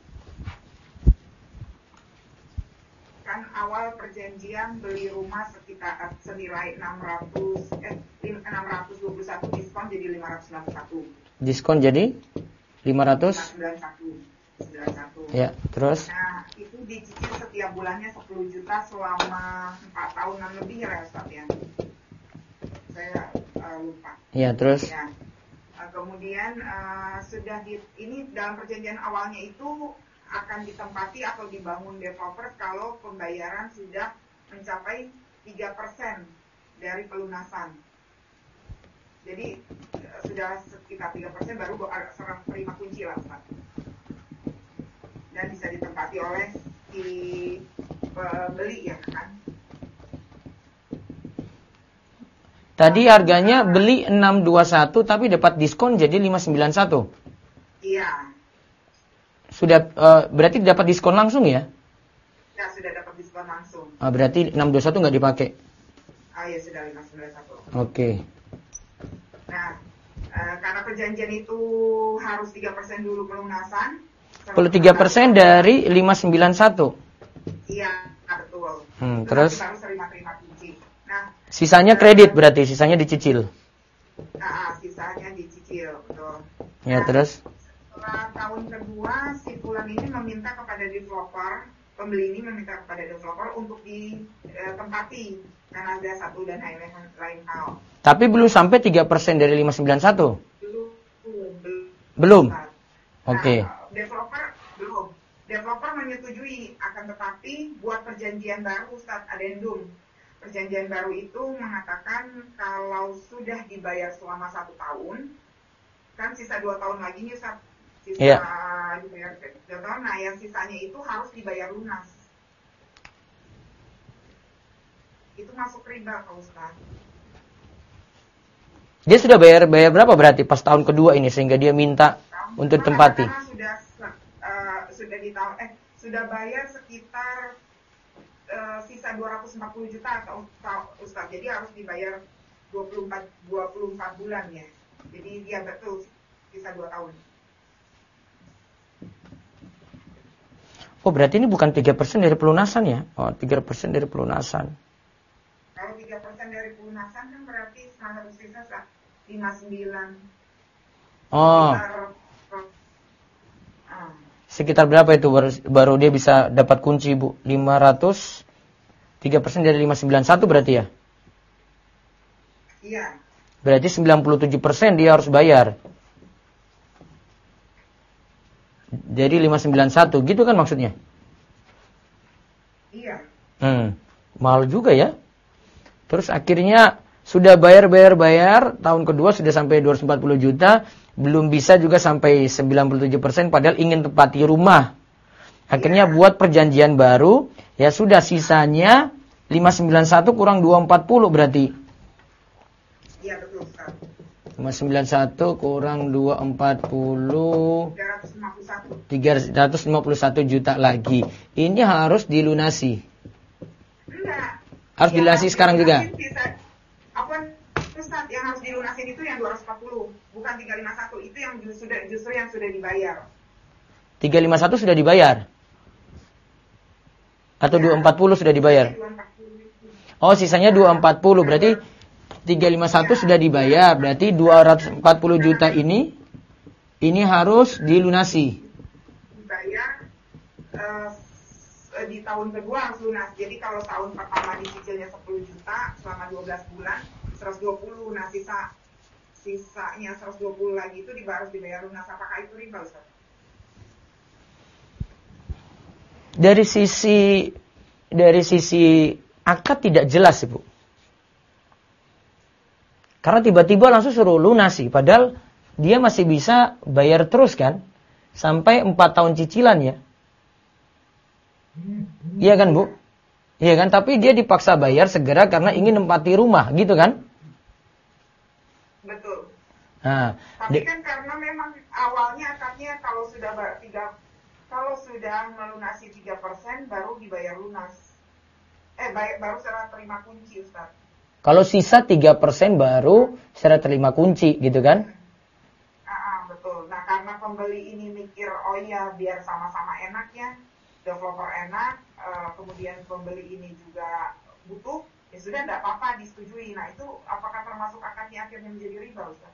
Awal perjanjian beli rumah sekitar senilai 621, diskon jadi 591. Diskon jadi 591. Ya, terus? Nah, itu dicicil setiap bulannya 10 juta selama 4 tahunan lebih ya Ustaz ya. Saya lupa. Ya, terus? Ya. Kemudian ini dalam perjanjian awalnya itu akan ditempati atau dibangun developer kalau pembayaran sudah mencapai 3% dari pelunasan. Jadi sudah sekitar 3% baru serah terima kunci lah Ustaz. Dan bisa ditempati oleh si pembeli ya kan. Tadi harganya beli 621 tapi dapat diskon jadi 591. Iya. Sudah berarti dapat diskon langsung ya? Ya, sudah dapat diskon langsung. Berarti 621 nggak dipakai? Ya sudah 591. Oke. Nah, karena perjanjian itu harus 3% dulu pelunasan. Kalau 3% dari 591? Iya, betul. Terus? Harus terima kunci. Nah, sisanya kredit berarti, sisanya dicicil? Sisanya dicicil, betul. Ya, terus? Setelah tahun kedua, si fulan ini meminta kepada developer, pembeli ini meminta kepada developer untuk ditempati karena ada satu dan lain hal. Tapi belum sampai 3% dari 591? Belum. Oke. Developer menyetujui, akan tetapi buat perjanjian baru Ustaz, adendum. Perjanjian baru itu mengatakan kalau sudah dibayar selama 1 tahun, kan sisa 2 tahun lagi nih Ustaz, sisa dibayar 2 tahun, nah yang sisanya itu harus dibayar lunas. Itu masuk riba Pak Ustaz. Dia sudah bayar berapa berarti pas tahun kedua ini sehingga dia minta untuk ditempati? Sudah bayar sekitar sisa 240 juta atau Ustaz. Jadi harus dibayar 24 bulan ya. Jadi dia betul sisa 2 tahun. Oh, berarti ini bukan 3% dari pelunasan ya? Oh, 3% dari pelunasan. Kalau 3% dari pelunasan kan berarti harus sisa 59. Oh. Sekitar berapa itu baru dia bisa dapat kunci, Bu? 500, 3% dari 591 berarti ya? Iya. Berarti 97% dia harus bayar. Jadi 591, gitu kan maksudnya? Iya. Mahal juga ya. Terus akhirnya sudah bayar, tahun kedua sudah sampai 240 juta, belum bisa juga sampai 97%, padahal ingin tempati rumah. Akhirnya buat perjanjian baru, ya sudah sisanya 591 kurang 240 berarti. Iya betul Ustaz. 591 kurang 240, 351 juta lagi. Ini harus dilunasi. Enggak. Harus dilunasi sekarang juga. Ustaz, yang harus dilunasin itu yang 240, bukan 351. Itu yang justru yang sudah dibayar. 351 sudah dibayar? Atau ya, 240 sudah dibayar? 240. Oh, sisanya 240. Berarti 351 sudah dibayar. Berarti 240 juta ini harus dilunasi. Dibayar di tahun kedua harus lunas. Jadi kalau tahun pertama dicicilnya 10 juta selama 12 bulan, 120. Nah, sisanya 120 lagi itu harus dibayar lunas. Apakah itu riba, Ustaz? Dari sisi akad tidak jelas, Ibu. Karena tiba-tiba langsung suruh lunasi, padahal dia masih bisa bayar terus kan? Sampai 4 tahun cicilan ya. Iya kan, Bu? Iya kan? Tapi dia dipaksa bayar segera karena ingin nempati rumah, gitu kan? Betul. Nah, tapi kan karena memang awalnya akadnya kalau sudah melunasi 3% baru dibayar lunas. Baru serah terima kunci, Ustaz. Kalau sisa 3% baru serah terima kunci, gitu kan? Betul. Nah, karena pembeli ini mikir, oh iya biar sama-sama enak ya, developer enak, kemudian pembeli ini juga butuh, ya sudah tidak apa-apa disetujui. Nah, itu apakah termasuk akadnya akhirnya menjadi riba, Ustaz?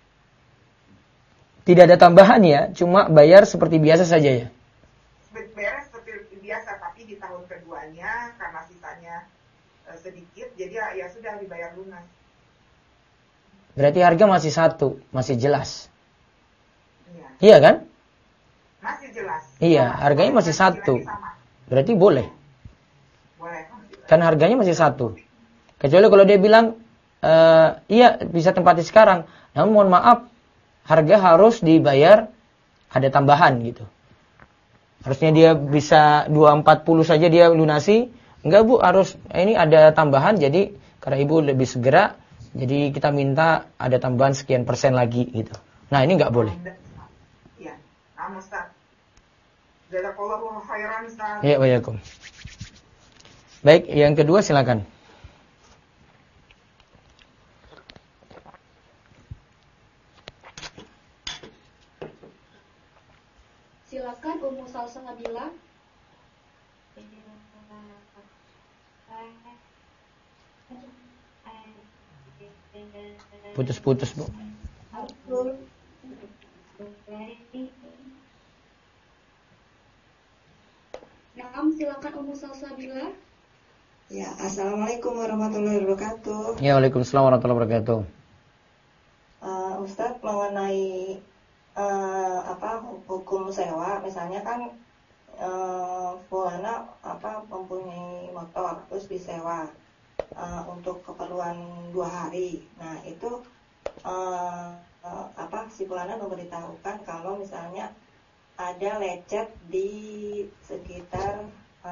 Tidak ada tambahan ya, cuma bayar seperti biasa saja ya? Bayar seperti biasa, tapi di tahun keduanya karena sisanya sedikit, jadi ya sudah dibayar lunas. Berarti harga masih satu, masih jelas. Iya kan? Masih jelas. Iya, harganya masih satu. Berarti boleh. Boleh. Kan harganya masih satu. Kecuali kalau dia bilang, iya bisa tempati sekarang. Namun mohon maaf, harga harus dibayar ada tambahan gitu. Harusnya dia bisa 240 saja dia lunasi. Enggak Bu, harus ini ada tambahan. Jadi karena Ibu lebih segera, jadi kita minta ada tambahan sekian persen lagi gitu. Nah ini enggak boleh. Iya, Ustaz. Jazakallahu khairan, Ustaz. Ya, waalaikum. Baik, yang kedua silakan. Silakan Ummu Salsabila. Putus-putus, Bu. Silakan Ummu Salsabila. Ya, assalamualaikum warahmatullahi wabarakatuh. Ya, waalaikumsalam warahmatullahi wabarakatuh. Ustadz, mengenai hukum sewa, misalnya kan fulana mempunyai motor terus disewa untuk keperluan 2 hari. Nah itu si fulana memberitahukan kalau misalnya ada lecet di sekitar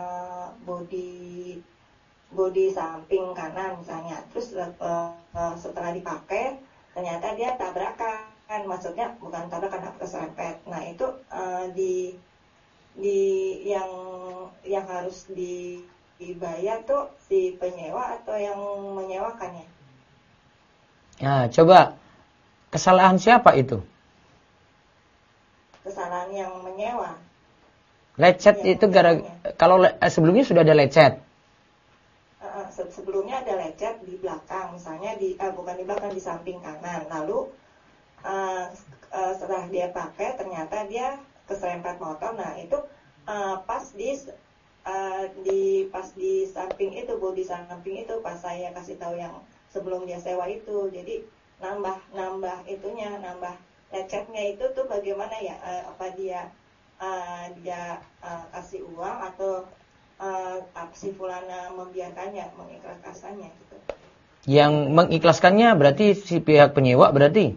bodi samping kanan misalnya. Terus setelah dipakai ternyata dia tabrakan, maksudnya bukan tabrakan, keserempet. Nah itu yang harus dibayar tuh si penyewa atau yang menyewakannya? Nah, coba kesalahan siapa itu? Kesalahan yang menyewa. Lecet itu kalau sebelumnya sudah ada lecet. Sebelumnya ada lecet di belakang, misalnya bukan di belakang, di samping kanan. Lalu setelah dia pakai ternyata dia keserempet motor. Nah itu pas di samping itu, bodi samping itu, pas saya kasih tahu yang sebelum dia sewa itu, jadi nambah lecetnya itu tuh bagaimana ya? Apa dia kasih uang atau si fulana membiarkannya, mengikhlaskannya gitu? Yang mengikhlaskannya berarti si pihak penyewa berarti?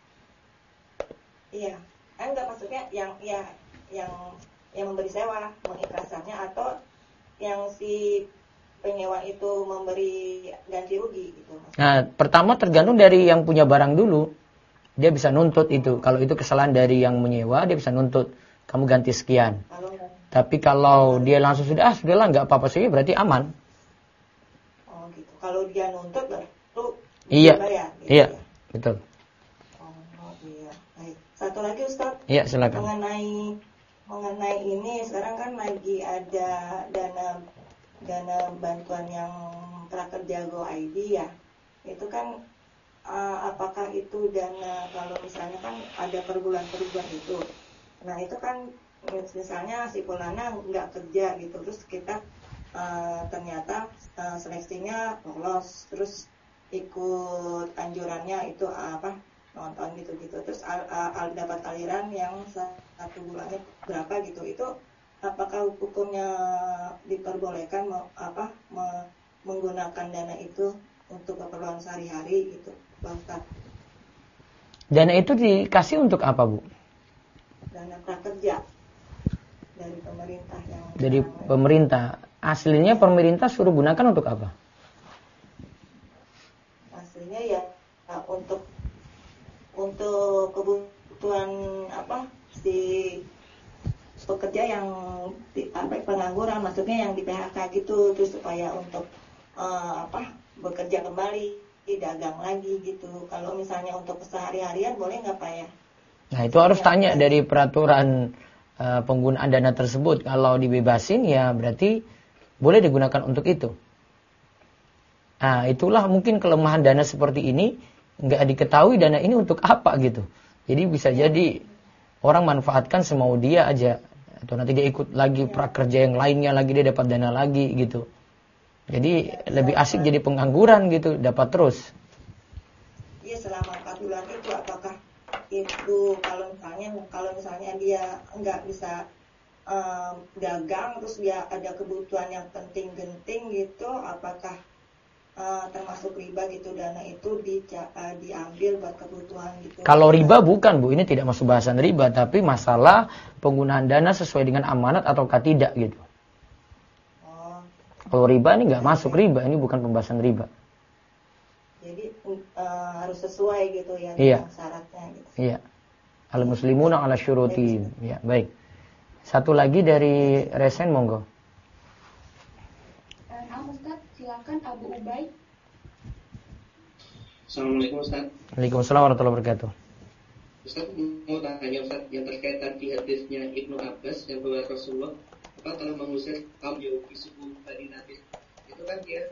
Iya, enggak, maksudnya yang memberi sewa mengikhlaskannya atau yang si penyewa itu memberi ganti rugi gitu. Nah, pertama tergantung dari yang punya barang dulu. Dia bisa nuntut itu. Kalau itu kesalahan dari yang menyewa, dia bisa nuntut kamu ganti sekian. Tapi kalau dia langsung sudahlah nggak apa-apa saja, berarti aman. Oh gitu. Kalau dia nuntut baru iya, bayar, gitu iya, ya? Betul. Oh iya. Baik. Satu lagi Ustaz. Iya, silakan. Mengenai ini sekarang kan lagi ada dana bantuan yang Prakerja Go ID ya. Itu kan apakah itu dana, kalau misalnya kan ada per bulan itu. Nah itu kan misalnya si fulana nggak kerja gitu, terus kita ternyata seleksinya lolos, terus ikut anjurannya itu nonton gitu, terus dapat aliran yang 1 bulannya berapa gitu, itu apakah hukumnya diperbolehkan menggunakan dana itu untuk keperluan sehari-hari gitu, Bang Ustaz? Dana itu dikasih untuk apa, Bu? Dana prakerja dari pemerintah yang dari pemerintah. Aslinya pemerintah suruh gunakan untuk apa? Aslinya ya untuk kebutuhan si pekerja yang pengangguran, maksudnya yang di PHK gitu, terus supaya untuk bekerja kembali, dagang lagi gitu. Kalau misalnya untuk sehari-harian boleh nggak Pak ya? Nah itu harus tanya dari peraturan penggunaan dana tersebut. Kalau dibebasin ya berarti boleh digunakan untuk itu. Nah itulah mungkin kelemahan dana seperti ini, nggak diketahui dana ini untuk apa gitu. Jadi bisa jadi orang manfaatkan semau dia aja, atau nanti dia ikut lagi prakerja yang lainnya lagi, dia dapat dana lagi gitu. Jadi lebih asik jadi pengangguran gitu, dapat terus. Iya, selama 4 bulan itu apakah itu kalau misalnya dia nggak bisa dagang, terus dia ada kebutuhan yang penting-genting gitu, apakah termasuk riba gitu, dana itu diambil buat kebutuhan gitu? Kalau riba bukan, Bu, ini tidak masuk bahasan riba, tapi masalah penggunaan dana sesuai dengan amanat ataukah tidak gitu. Kalau riba ini nggak masuk riba, ini bukan pembahasan riba. Jadi harus sesuai gitu ya dengan syaratnya gitu. Iya. Al-muslimuna ala syuruti. Ya, baik. Satu lagi dari Resen, monggo. Ustaz, silakan Abu Ubay. Assalamualaikum Ustaz. Waalaikumsalam warahmatullahi wabarakatuh. Ustaz, mau tanya Ustaz yang terkait tadi hadisnya Ibnu Abbas yang bahwa Rasulullah telah mengusir kaum Yahudi suku Bani Nadir. Itu kan dia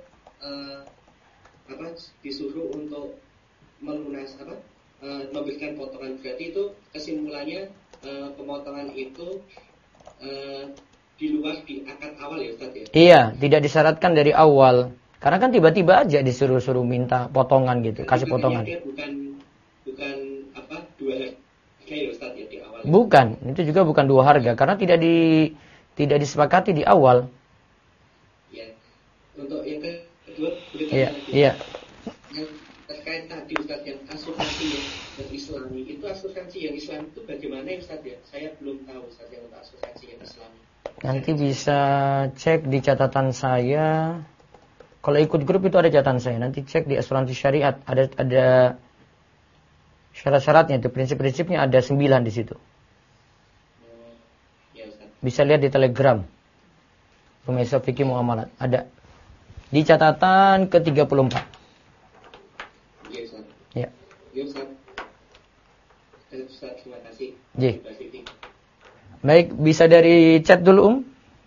disuruh untuk memberikan potongan. Berarti itu kesimpulannya pemotongan itu di luar di akad awal ya Ustaz ya? Iya, tidak disyaratkan dari awal. Karena kan tiba-tiba aja disuruh minta potongan gitu, kasih potongan. Dia bukan 2 hari ya Ustaz ya di awal. Bukan, itu juga bukan 2 harga karena tidak disepakati di awal. Ya. Untuk yang kedua Iya, iya. Yang terkait tadi Ustaz yang asuransi yang Islami, itu asuransi yang Islam itu bagaimana ya Ustaz ya? Saya belum tahu Ustaz yang untuk asuransi yang Islami. Nanti bisa cek di catatan saya. Kalau ikut grup itu ada catatan saya. Nanti cek di asuransi syariat. Ada syarat-syaratnya itu. Prinsip-prinsipnya ada 9 di situ. Ya, Ustaz. Bisa lihat di Telegram. Pemirsa Fikih Muamalat. Ada. Di catatan ke-34. Iya Ustaz. Ya. Iya Ustaz. Ustaz, terima kasih. Iya. Baik, bisa dari chat dulu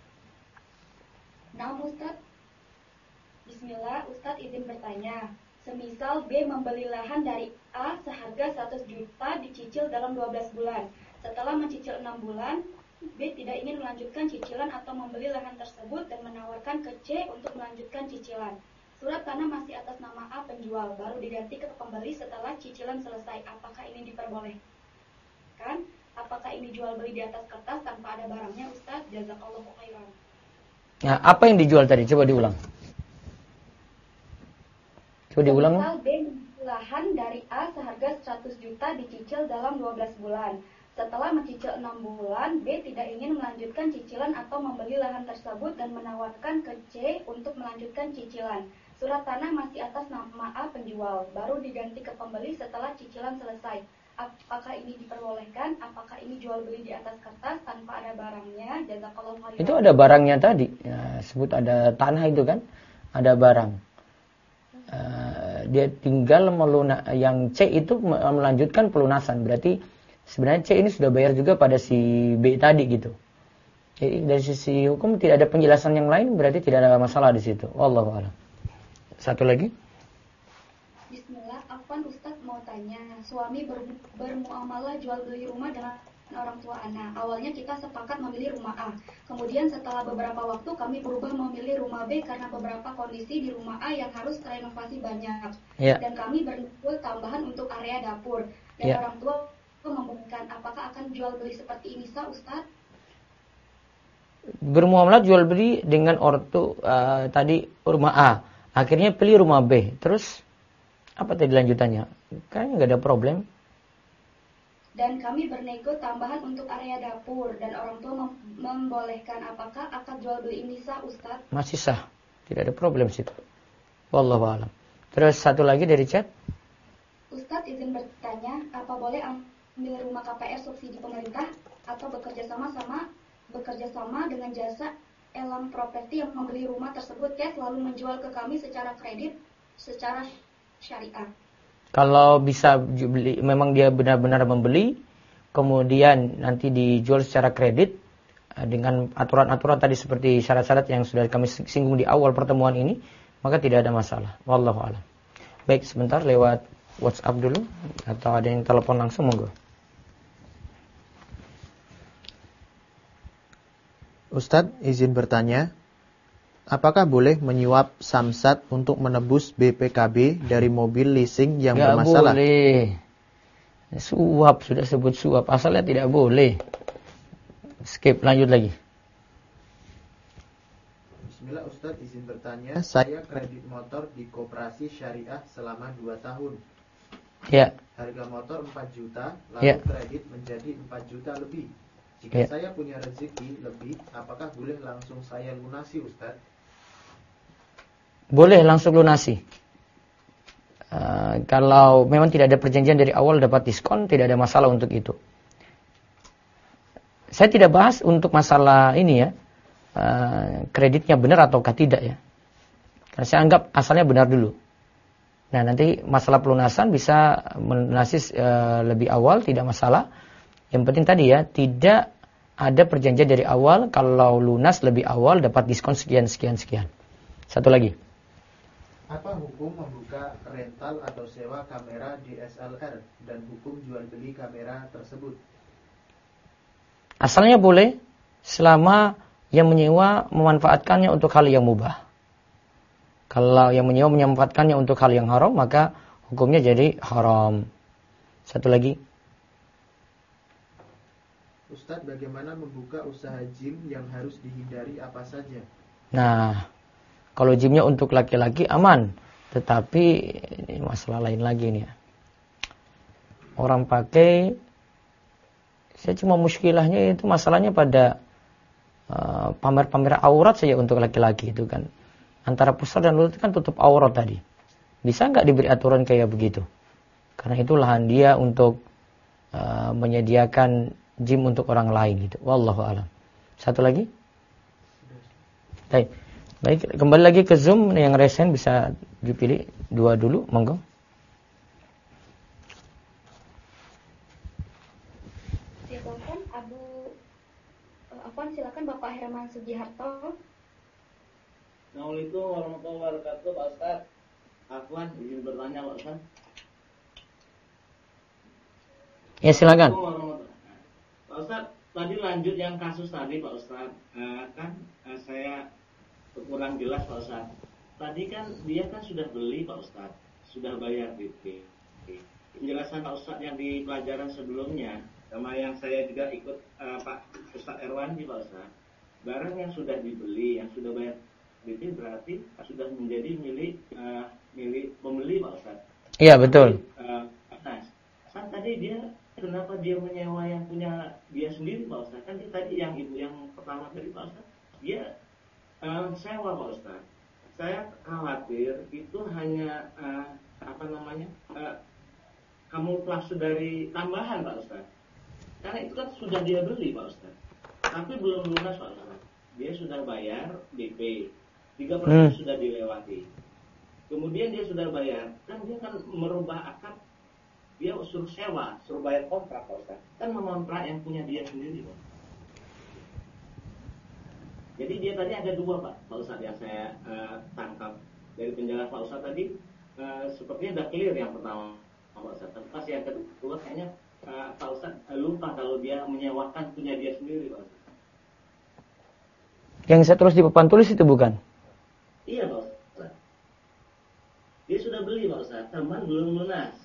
Nah, Ustaz. Bismillah, Ustaz izin bertanya. Semisal B membeli lahan dari A seharga 100 juta dicicil dalam 12 bulan. Setelah mencicil 6 bulan, B tidak ingin melanjutkan cicilan atau membeli lahan tersebut dan menawarkan ke C untuk melanjutkan cicilan. Surat tanah masih atas nama A penjual, baru diganti ke pembeli setelah cicilan selesai. Apakah ini diperbolehkan? Apakah ini jual beli di atas kertas tanpa ada barangnya, Ustaz? Jazakallahu khairan. Nah, apa yang dijual tadi? Coba diulang. Semisal B lahan dari A seharga 100 juta dicicil dalam 12 bulan. Setelah mencicil 6 bulan, B tidak ingin melanjutkan cicilan atau membeli lahan tersebut dan menawarkan ke C untuk melanjutkan cicilan. Surat tanah masih atas nama A penjual, baru diganti ke pembeli setelah cicilan selesai. Apakah ini diperbolehkan? Apakah ini jual beli di atas kertas tanpa ada barangnya? Jazakallahu khairan. Itu ada barangnya tadi. Ya, sebut ada tanah itu kan, ada barang. Dia tinggal yang C itu melanjutkan pelunasan. Berarti sebenarnya C ini sudah bayar juga pada si B tadi gitu. Jadi dari sisi hukum tidak ada penjelasan yang lain, berarti tidak ada masalah di situ. Wallahu a'lam. Satu lagi. Bismillah, Afwan Ustadz mau tanya, suami bermuamalah jual beli rumah dengan orang tua anak. Awalnya kita sepakat memilih rumah A. Kemudian setelah beberapa waktu kami berubah memilih rumah B karena beberapa kondisi di rumah A yang harus renovasi banyak. Ya. Dan kami bernukul tambahan untuk area dapur. Dan Ya. orang tua memberikan, apakah akan jual beli seperti ini sah Ustadz? Bermuamalah jual beli dengan ortu tadi rumah A. Akhirnya pilih rumah B. Terus apa tadi lanjutannya? Kayaknya nggak ada problem. Dan kami bernego tambahan untuk area dapur dan orang tua membolehkan. Apakah akad jual beli ini sah Ustadz? Masih sah. Tidak ada problem situ. Wallahu a'lam. Terus satu lagi dari chat. Ustadz izin bertanya, apa boleh ambil rumah KPR subsidi pemerintah atau bekerja sama dengan jasa Elam Properti yang membeli rumah tersebut cash lalu menjual ke kami secara kredit secara syariah? Kalau bisa beli, memang dia benar-benar membeli, kemudian nanti dijual secara kredit dengan aturan-aturan tadi seperti syarat-syarat yang sudah kami singgung di awal pertemuan ini, maka tidak ada masalah. Wallahu a'lam. Baik, sebentar lewat WhatsApp dulu atau ada yang telepon langsung, monggo. Ustadz izin bertanya, apakah boleh menyuap samsat untuk menebus BPKB dari mobil leasing yang bermasalah? Tidak boleh. Suap, sudah sebut suap. Asalnya tidak boleh. Skip, lanjut lagi. Bismillah, Ustadz izin bertanya, saya kredit motor di koperasi syariah selama 2 tahun. Ya. Harga motor 4 juta, lalu Ya. kredit menjadi 4 juta lebih. Jika Ya. saya punya rezeki lebih, apakah boleh langsung saya lunasi, Ustadz? Boleh langsung lunasi. Kalau memang tidak ada perjanjian dari awal dapat diskon, tidak ada masalah untuk itu. Saya tidak bahas untuk masalah ini ya, kreditnya benar ataukah tidak ya. Karena saya anggap asalnya benar dulu. Nah nanti masalah pelunasan bisa melunasi lebih awal, tidak masalah. Yang penting tadi ya, tidak ada perjanjian dari awal, kalau lunas lebih awal dapat diskon sekian. Satu lagi. Apa hukum membuka rental atau sewa kamera DSLR dan hukum jual beli kamera tersebut? Asalnya boleh selama yang menyewa memanfaatkannya untuk hal yang mubah. Kalau yang menyewa memanfaatkannya untuk hal yang haram, maka hukumnya jadi haram. Satu lagi. Ustadz, bagaimana membuka usaha gym yang harus dihindari apa saja? Nah, kalau gymnya untuk laki-laki aman, tetapi ini masalah lain lagi nih ya. Orang pakai, saya cuma muskilahnya itu masalahnya pada pamer-pamer aurat saja untuk laki-laki itu kan. Antara pusar dan lutut kan tutup aurat tadi. Bisa nggak diberi aturan kayak begitu? Karena itu lahan dia untuk menyediakan gym untuk orang lain gitu. Wallahu a'lam. Satu lagi? Baik, kembali lagi ke Zoom yang resen bisa dipilih 2 dulu, monggo. Silakan Bapak Herman Sugiharto. Assalamualaikum warahmatullahi wabarakatuh, Pak Ustaz. Afwan, izin bertanya Pak Ustaz. Ya silakan. Pak Ustaz, tadi lanjut yang kasus tadi Pak Ustaz. Saya kurang jelas Pak Ustaz. Tadi kan dia kan sudah beli Pak Ustaz, sudah bayar DP. Penjelasan Pak Ustaz yang di pelajaran sebelumnya, sama yang saya juga ikut Pak Ustaz Erwandi Pak Ustaz. Barang yang sudah dibeli, yang sudah bayar DP berarti sudah menjadi milik pembeli Pak Ustaz. Iya betul. Kan tadi dia kenapa dia menyewa yang punya dia sendiri Pak Ustaz? Kan dia tadi yang ibu yang pertama tadi Pak Ustaz, dia sewa Pak Ustaz. Saya khawatir itu hanya kamuflase dari tambahan Pak Ustaz. Karena itu kan sudah dia beli Pak Ustaz, tapi belum lunas Pak Ustaz. Dia sudah bayar DP, 3% sudah dilewati. Kemudian dia sudah bayar, kan dia kan merubah akad. Dia suruh sewa, suruh bayar kontrak Pak Ustaz. Kan mengontrak yang punya dia sendiri Pak. Jadi dia tadi ada 2 Pak Ustaz yang saya tangkap dari penjelasan Pak Ustaz tadi. Sepertinya udah clear yang pertama Pak Ustaz. Tapi pas yang kedua kayaknya Pak Ustaz lupa kalau dia menyewakan punya dia sendiri Pak Ustaz. Yang saya terus di papan tulis itu bukan? Iya Pak Ustaz. Dia sudah beli Pak Ustaz, teman belum lunas.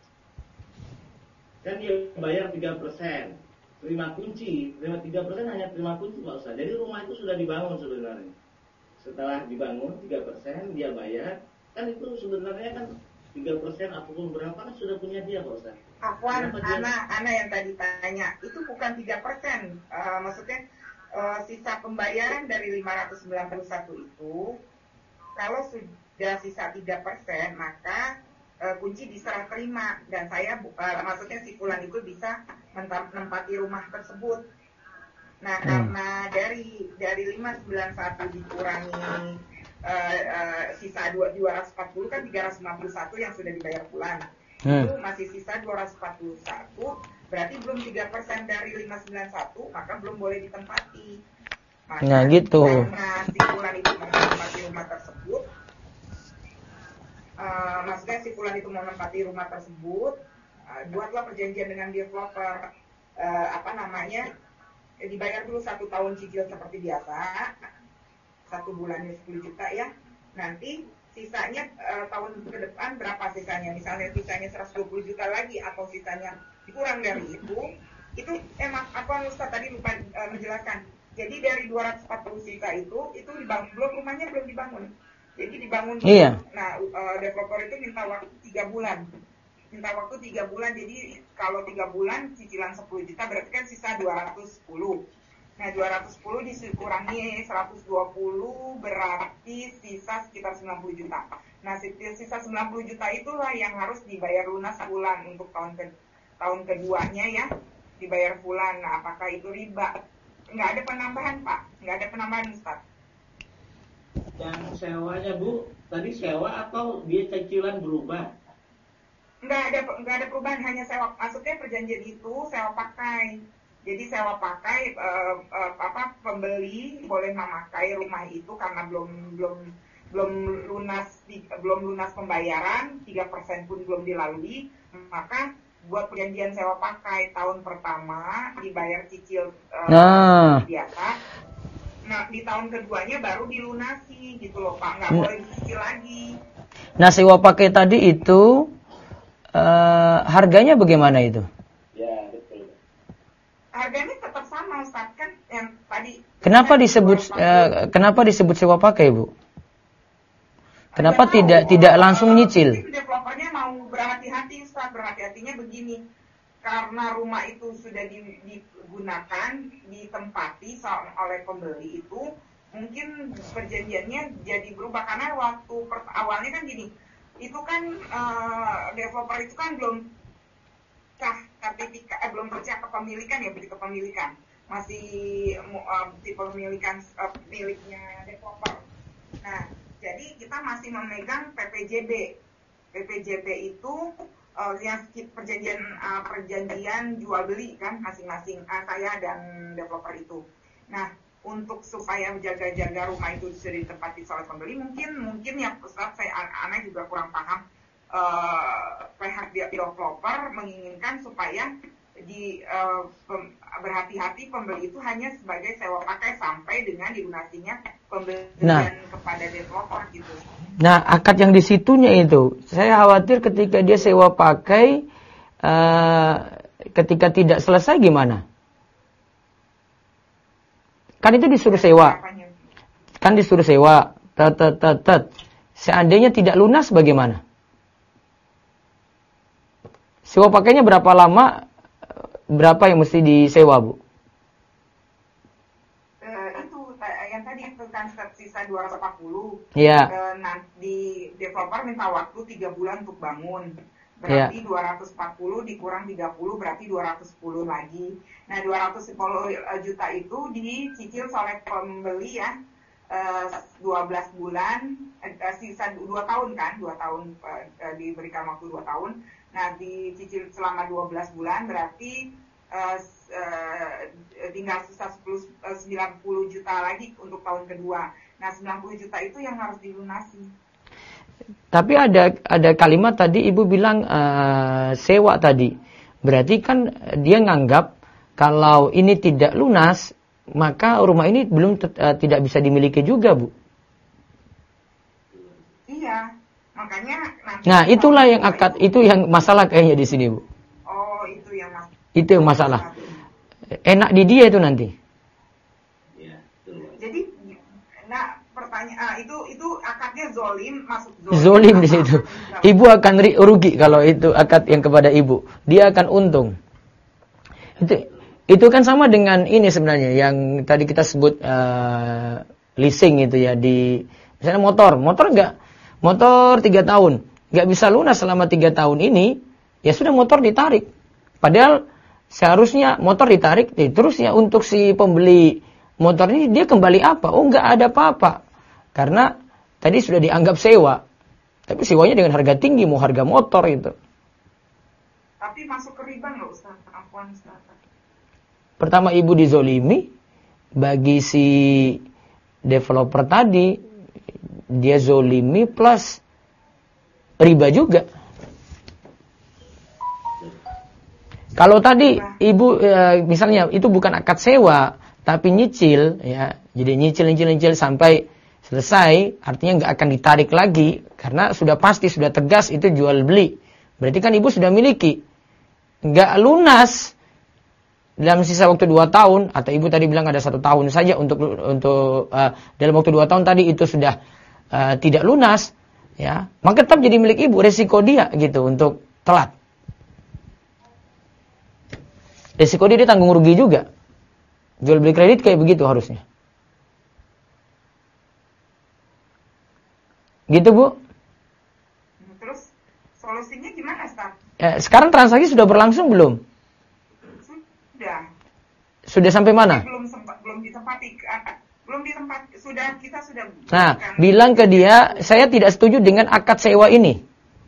Kan dia bayar 3%, terima kunci, terima 3% hanya terima kunci Pak Ustaz. Jadi rumah itu sudah dibangun sebenarnya. Setelah dibangun 3% dia bayar, kan itu sebenarnya kan 3% ataupun berapa kan sudah punya dia Pak Ustaz. Afwan, Ana yang tadi tanya, itu bukan 3%, maksudnya sisa pembayaran dari 591 itu, kalau sudah sisa 3%, maka kunci diserah terima, dan saya maksudnya si fulan itu bisa menempati rumah tersebut. Nah, karena dari 591 dikurangi sisa 240 kan 351 yang sudah dibayar fulan. Itu masih sisa 241, berarti belum 3% dari 591, maka belum boleh ditempati. Maka, nah gitu. Karena si fulan itu menempati rumah tersebut, maksudnya si fulan itu mau menempati rumah tersebut, buatlah perjanjian dengan developer, dibayar dulu 1 tahun cicil seperti biasa, 1 bulannya 10 juta ya, nanti sisanya tahun ke depan berapa sisanya, misalnya sisanya 120 juta lagi atau sisanya kurang dari itu Ustaz tadi lupa menjelaskan. Jadi dari 240 sisa itu dibangun, rumahnya belum dibangun. Jadi dibangun dulu. Iya. Nah, developer itu minta waktu 3 bulan. Jadi kalau 3 bulan cicilan 10 juta berarti kan sisa 210. Nah, 210 dikurangi 120 berarti sisa sekitar 90 juta. Nah, sisa 90 juta itulah yang harus dibayar lunas bulan untuk tahun keduanya ya, dibayar bulan. Nah, apakah itu riba? Nggak ada penambahan, Pak. Nggak ada penambahan, Ustaz. Yang sewanya Bu, tadi sewa atau dia cicilan berubah? Nggak ada perubahan, hanya sewa. Maksudnya perjanjian itu sewa pakai. Jadi sewa pakai, pembeli boleh memakai rumah itu karena belum lunas pembayaran, 3% pun belum dilalui, maka buat perjanjian sewa pakai tahun pertama dibayar cicil biasa. Nah, di tahun keduanya baru dilunasi gitu loh Pak, nggak boleh dicicil lagi. Nah, sewa pakai tadi itu harganya bagaimana itu? Ya, betul. Harganya tetap Ustaz, kan yang tadi. Kenapa disebut sewa pakai, Bu? Kenapa tidak langsung nyicil? Developernya mau berhati-hati, Ustaz. Berhati-hatinya begini. Karena rumah itu sudah digunakan, ditempati oleh pembeli itu, mungkin perjanjiannya jadi berubah. Karena waktu awalnya kan gini, itu kan developer itu kan belum belum bercah kepemilikan ya, beli kepemilikan. Masih kepemilikan miliknya developer. Nah, jadi kita masih memegang PPJB. PPJB itu yang perjanjian jual beli kan masing-masing saya dan developer itu. Nah, untuk supaya menjaga-jaga rumah itu sudah ditempati oleh pembeli, mungkin ya Ustaz, saya juga kurang paham. Pihak developer menginginkan supaya berhati-hati pembeli itu hanya sebagai sewa pakai sampai dengan dilunasinya pembelian kepada developer gitu. Nah, akad yang di situnya itu, saya khawatir ketika dia sewa pakai, ketika tidak selesai gimana? Kan itu disuruh sewa. Kan disuruh sewa. Seandainya tidak lunas bagaimana? Sewa pakainya berapa lama? Berapa yang mesti disewa, Bu? Itu yang tadi itu kan tersisa 240. Iya. Nanti developer minta waktu 3 bulan untuk bangun. Berarti 240 dikurang 30 berarti 210 lagi. Nah, 210 juta itu dicicil oleh pembeli ya. 12 bulan, sisa 2 tahun kan, 2 tahun diberikan waktu 2 tahun. Nah, dicicil selama 12 bulan berarti tinggal sisa 90 juta lagi untuk tahun kedua. Nah, 90 juta itu yang harus dilunasi. Tapi ada kalimat tadi Ibu bilang sewa tadi. Berarti kan dia nganggap kalau ini tidak lunas, maka rumah ini tidak bisa dimiliki juga, Bu. Iya. Makanya nah, itulah yang akad, itu yang masalah kayaknya di sini, Bu. Oh, itu yang masalah. Itu yang masalah. Enak di dia itu nanti. Ya, jadi pertanyaan itu akadnya zolim, masuk zolim di situ. Ibu akan rugi kalau itu akad yang kepada ibu. Dia akan untung. Itu kan sama dengan ini sebenarnya yang tadi kita sebut leasing itu ya, di misalnya motor 3 tahun nggak bisa lunas selama 3 tahun ini, ya sudah motor ditarik. Padahal seharusnya motor ditarik, terus ya untuk si pembeli motor ini dia kembali apa? Oh, nggak ada apa-apa. Karena tadi sudah dianggap sewa. Tapi sewanya dengan harga tinggi, mau harga motor itu. Tapi masuk ke riba nggak Ustaz? Afwan Ustaz. Pertama ibu dizolimi, bagi si developer tadi, dia zolimi plus riba juga. Kalau tadi ibu misalnya itu bukan akad sewa, tapi nyicil, ya, jadi nyicil sampai selesai, artinya nggak akan ditarik lagi karena sudah pasti, sudah tegas itu jual beli. Berarti kan ibu sudah miliki, nggak lunas dalam sisa waktu 2 tahun, atau ibu tadi bilang ada 1 tahun saja untuk dalam waktu 2 tahun tadi itu sudah tidak lunas, ya, maka tetap jadi milik ibu, resiko dia gitu untuk telat. Resiko dia tanggung rugi juga. Jual beli kredit kayak begitu harusnya. Gitu, Bu. Terus solusinya gimana, Ustaz? Sekarang transaksi sudah berlangsung belum? Sudah. Sudah sampai mana? Belum ditempati. Kita sudah. Nah, bilang ke dia, saya tidak setuju dengan akad sewa ini.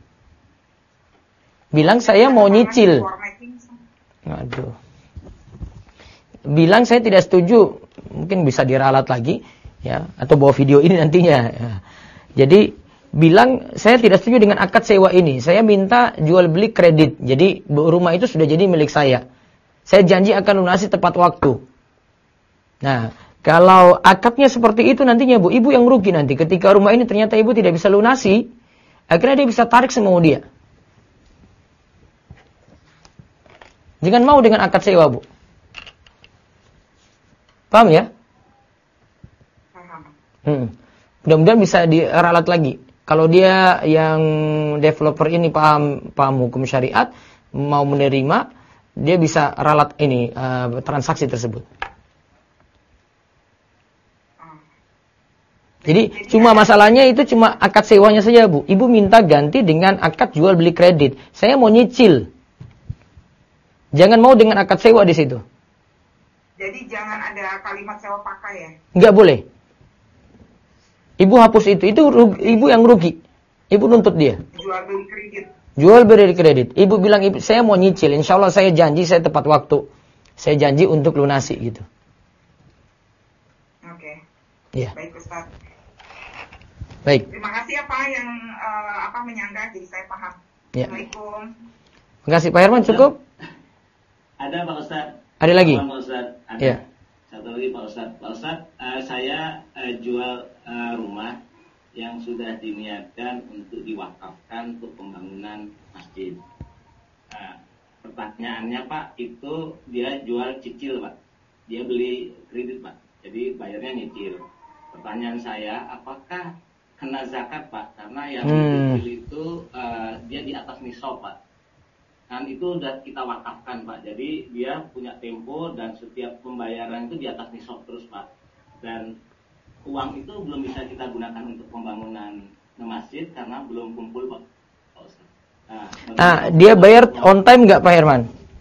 Bilang saya mau nyicil. Aduh. Bilang saya tidak setuju, mungkin bisa diralat lagi, ya, atau bawa video ini nantinya. Ya. Jadi bilang saya tidak setuju dengan akad sewa ini. Saya minta jual beli kredit. Jadi rumah itu sudah jadi milik saya. Saya janji akan lunasi tepat waktu. Nah, kalau akadnya seperti itu nantinya Bu, ibu yang rugi nanti. Ketika rumah ini ternyata ibu tidak bisa lunasi, akhirnya dia bisa tarik semua dia. Jangan mau dengan akad sewa, Bu. Paham ya? Paham. Mudah-mudahan bisa diralat lagi. Kalau dia yang developer ini paham hukum syariat, mau menerima, dia bisa ralat ini transaksi tersebut. Jadi cuma masalahnya itu cuma akad sewanya saja, Bu. Ibu minta ganti dengan akad jual beli kredit. Saya mau nyicil. Jangan mau dengan akad sewa di situ. Jadi jangan ada kalimat sewa pakai ya? Enggak boleh. Ibu hapus itu ibu yang rugi. Ibu nuntut dia. Jual beli kredit. Jual beli kredit. Ibu bilang, saya mau nyicil. Insya Allah saya janji, saya tepat waktu. Saya janji untuk lunasi gitu. Oke. Iya. Baik Ustaz. Baik. Terima kasih Pak yang menyangga, jadi saya paham. Ya. Assalamualaikum. Terima kasih Pak Herman, cukup? Ada Pak Ustaz. Ada lagi? Pak Ustaz. Ada. Ya. Satu lagi Pak Ustaz. Pak Ustaz, saya jual rumah yang sudah diniatkan untuk diwakafkan untuk pembangunan masjid. Pertanyaannya Pak, itu dia jual cicil Pak. Dia beli kredit Pak. Jadi bayarnya nyicil. Pertanyaan saya, apakah kena zakat Pak? Karena yang cicil itu dia di atas nisab Pak. Kan itu udah kita wakafkan Pak. Jadi dia punya tempo dan setiap pembayaran itu di atas nisab terus Pak. Dan uang itu belum bisa kita gunakan untuk pembangunan masjid karena belum kumpul Pak. Dia bayar on time nggak Pak Herman?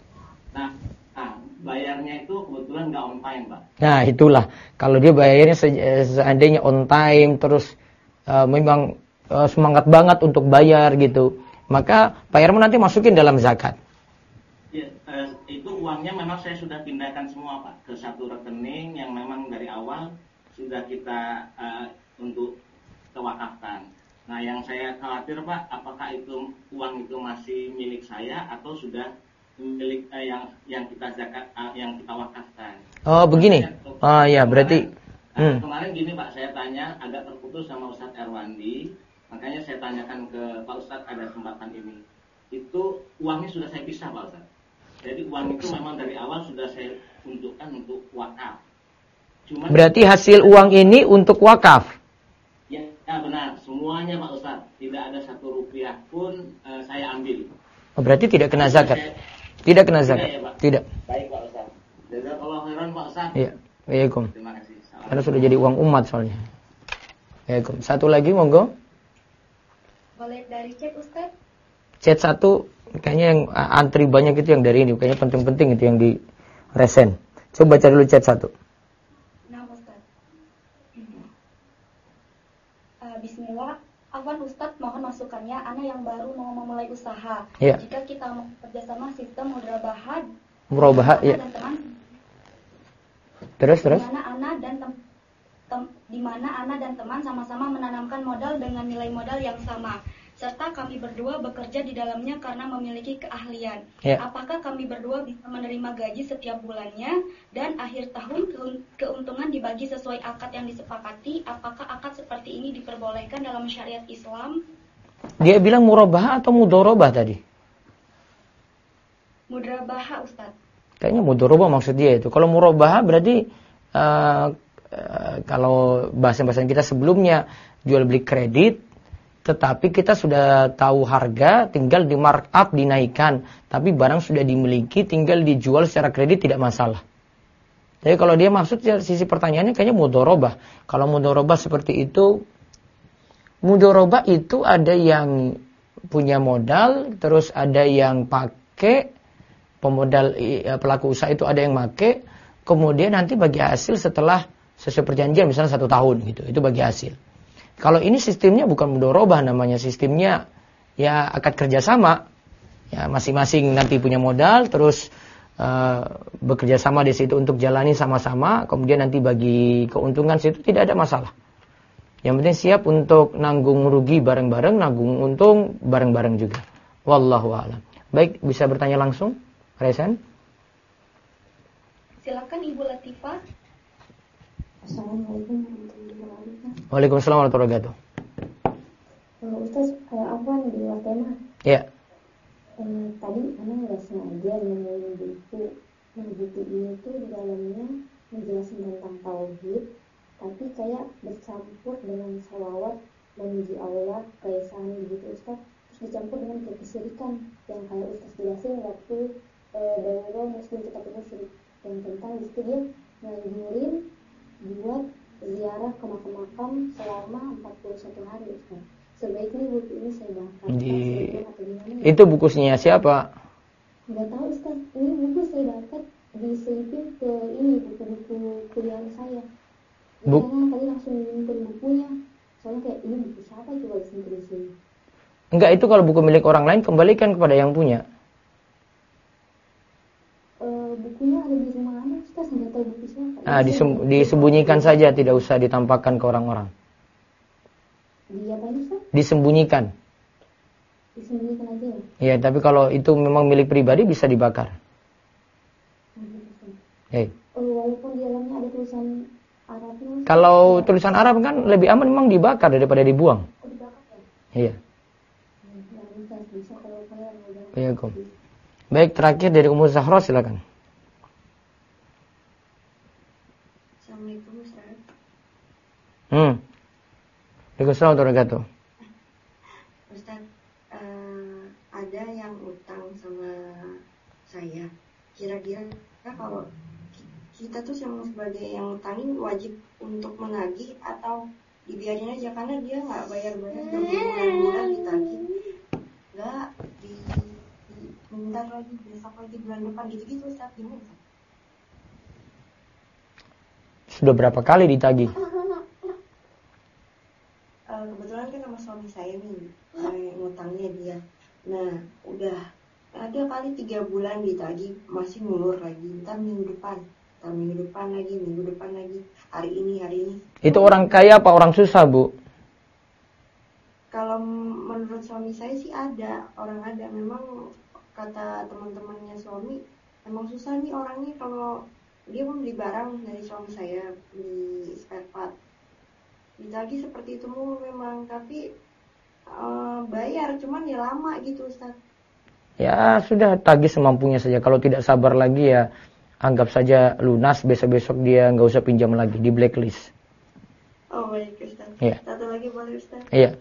Bayarnya itu kebetulan nggak on time Pak. Nah itulah, kalau dia bayarnya seandainya on time terus memang semangat banget untuk bayar gitu, maka Pak Herman nanti masukin dalam zakat. Ya, itu uangnya memang saya sudah pindahkan semua Pak ke satu rekening yang memang dari awal sudah kita untuk kewakafkan. Nah yang saya khawatir Pak, apakah itu uang itu masih milik saya atau sudah milik yang kita zakat, yang kita wakafkan? Oh begini. Oh ya berarti. Kemarin gini Pak, saya tanya agak terputus sama Ustadz Erwandi, makanya saya tanyakan ke Pak Ustadz ada kesempatan ini. Itu uangnya sudah saya pisah Pak Ustadz. Jadi uang itu memang dari awal sudah saya untukkan untuk wakaf. Berarti hasil uang ini untuk wakaf? Ya benar, semuanya Pak Ustadz. Tidak ada satu rupiah pun saya ambil. Oh, berarti tidak kena zakat? Tidak kena zakat? Ya, Pak. Tidak. Baik Pak Ustadz. Jazakallahu khairan Pak Ustadz. Iya. Waalaikumsalam. Terima kasih. Karena sudah jadi uang umat soalnya. Waalaikumsalam. Satu lagi monggo. Boleh dari chat Ustadz? Chat satu kayaknya yang antri banyak itu yang dari ini, kayaknya penting-penting itu yang di resen. Coba baca dulu chat satu. Nah Ustadz. Bismillah. Afwan Ustadz, mohon masukannya. Ana yang baru mau memulai usaha. Ya. Jika kita mau kerjasama sistem murabahat ya. Dan teman, Terus. Di mana Ana dan teman sama-sama menanamkan modal dengan nilai modal yang sama, serta kami berdua bekerja di dalamnya karena memiliki keahlian. Ya. Apakah kami berdua bisa menerima gaji setiap bulannya dan akhir tahun keuntungan dibagi sesuai akad yang disepakati? Apakah akad seperti ini diperbolehkan dalam syariat Islam? Dia bilang murabahah atau mudorobah tadi? Mudrabahah Ustadz. Kayaknya mudorobah maksud dia itu. Kalau murabahah berarti kalau bahasa-bahasa kita sebelumnya jual beli kredit, tetapi kita sudah tahu harga, tinggal di markup dinaikkan, tapi barang sudah dimiliki, tinggal dijual secara kredit tidak masalah. Jadi kalau dia maksud sisi pertanyaannya kayaknya mudorobah. Kalau mudorobah seperti itu, mudorobah itu ada yang punya modal, terus ada yang pakai, pemodal pelaku usaha itu ada yang pakai, kemudian nanti bagi hasil setelah sesuai perjanjian misalnya 1 tahun gitu, itu bagi hasil. Kalau ini sistemnya bukan mudorobah, namanya sistemnya ya akad kerjasama, ya masing-masing nanti punya modal, terus bekerja sama di situ untuk jalani sama-sama, kemudian nanti bagi keuntungan situ tidak ada masalah. Yang penting siap untuk nanggung rugi bareng-bareng, nanggung untung bareng-bareng juga. Wallahu a'lam. Baik, bisa bertanya langsung, Resen? Silakan Ibu Latifah. Assalamualaikum warahmatullahi wabarakatuh. Waalaikumsalam warahmatullahi wabarakatuh. Ustaz, afwan di luar tema. Ya. Tadi anak nggak sengaja nemuin buku. Nah buku ini tuh di dalamnya menjelaskan tentang tauhid, tapi kayak bercampur dengan salawat memuji Allah, keesaan gitu Ustaz, terus dicampur dengan kesyirikan yang kayak Ustaz jelasin waktu Daurah Muslim Kitab Musyrik, yang tentang di situ dia nganjurin buat ziarah ke makam-makam selama 41 hari Ustaz. Sebaiknya buku ini saya bakar atau gimana? Itu bukunya siapa? Nggak tahu Ustaz, ini buku saya dapat diselipin ke ini buku-buku kuliah saya. Makanya tadi langsung nyimpen bukunya. Soalnya kayak ini buku siapa coba disimpan di sini. Enggak, itu kalau buku milik orang lain kembalikan kepada yang punya. Bukunya ada di rumah mana Ustaz? Nggak tahu buku siapa. Disembunyikan saja, tidak usah ditampakkan ke orang-orang. Dia apa Ustaz? Disembunyikan. Disembunyikan aja ya? Ya, tapi kalau itu memang milik pribadi bisa dibakar. Walaupun di dalamnya ada tulisan Arabnya. Kalau tulisan Arab kan lebih aman memang dibakar daripada dibuang. Oh, dibakar Iya. ya? Bisa kalau saya Baik, terakhir dari Ummu Zahra silakan. Assalamualaikum Ustaz. Waalaikumsalam warahmatullahi wabarakatuh. Ustaz, ada yang utang sama saya. Kira-kira kalau kita tuh sebagai yang utangin wajib untuk menagih atau dibiarin aja karena dia nggak bayar-bayar berbulan-bulan ditagih, nggak bentar lagi, besok lagi, bulan depan gitu-gitu Ustaz, gimana Ustaz? Sudah berapa kali ditagih? Kebetulan kan sama suami saya nih ngutangnya dia. Nah udah ada kali 3 bulan ditagih masih ngulur lagi, ntar minggu depan lagi, hari ini. Itu orang kaya apa orang susah, Bu? Kalau menurut suami saya sih ada, memang kata teman-temannya suami emang susah nih orangnya, kalau dia mau beli barang dari suami saya, beli spare part ditagih seperti itu mulu memang, tapi bayar cuman ya lama gitu Ustaz. Ya sudah, tagih semampunya saja. Kalau tidak sabar lagi ya anggap saja lunas, besok-besok dia nggak usah pinjam lagi, di blacklist. Oh baik Ustaz. Ya. Satu lagi boleh Ustaz? Iya.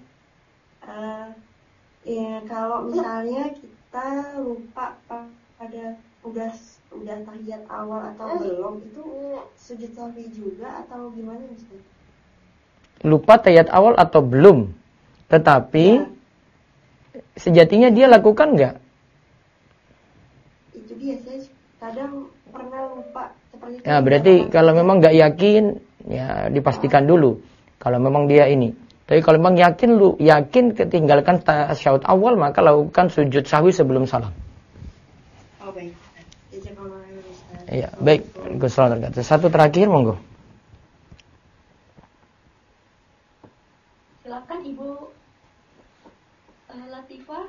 Ya kalau misalnya kita lupa pada udah tahiyat awal atau belum, itu sujud sahwi juga atau gimana Ustaz? Lupa tahiyat awal atau belum, tetapi sejatinya dia lakukan nggak? Itu dia, saya kadang pernah lupa seperti itu. Ya berarti kalau memang nggak yakin ya dipastikan dulu. Kalau memang dia ini, tapi kalau memang yakin ketinggalkan tasyahud awal, maka lakukan sujud sahwi sebelum salam. Oh baik. Iya, baik. Satu terakhir, monggo. Silakan Ibu Latifah.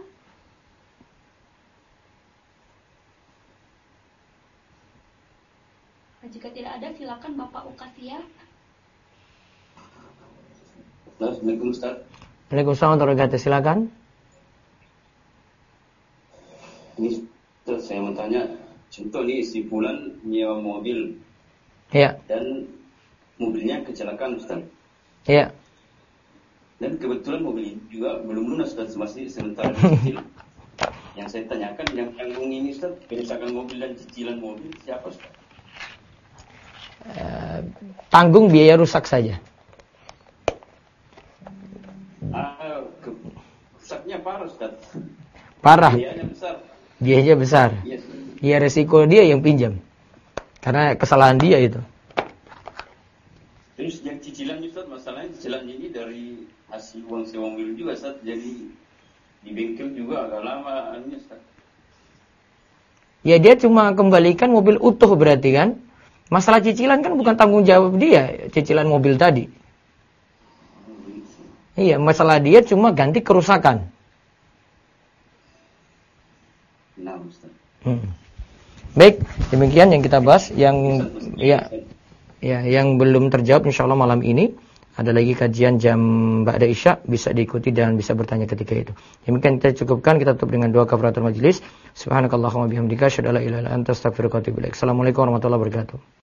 Jika tidak ada, silakan Bapak Ukasia. Assalamualaikum Ustaz. Waalaikumsalam warahmatullahi wabarakatuh. Silakan. Ini Ustaz, saya mau tanya, contoh nih si Fulan nyewa mobil. Iya. Dan mobilnya kecelakaan Ustaz. Iya. Dan kebetulan mobil juga belum lunas Ustaz, masih sementara dicicil. Yang saya tanyakan, yang tanggung ini Ustaz, kerusakan mobil dan cicilan mobil siapa Ustaz? Tanggung biaya rusak saja. Rusaknya parah Ustaz. Parah. Biayanya besar. Yes. Ya resiko dia yang pinjam. Karena kesalahan dia itu. Terus yang cicilan Ustaz, masalahnya cicilan ini dari hasil uang sewa mobil juga Ustaz. Jadi di bengkel juga agak lama Ustaz. Ya dia cuma kembalikan mobil utuh berarti kan. Masalah cicilan kan bukan tanggung jawab dia, cicilan mobil tadi. Iya, masalah dia cuma ganti kerusakan. Nah, Ustaz. Baik, demikian yang kita bahas. Yang yang belum terjawab insyaallah malam ini ada lagi kajian jam ba'da Isya, bisa diikuti dan bisa bertanya ketika itu. Demikian kita cukupkan, kita tutup dengan doa kafaratul majelis. Subhanakallahumma bihamdika asyhadu an la ilaha illa anta astaghfiruka wa atubu ilaik. Assalamualaikum warahmatullahi wabarakatuh.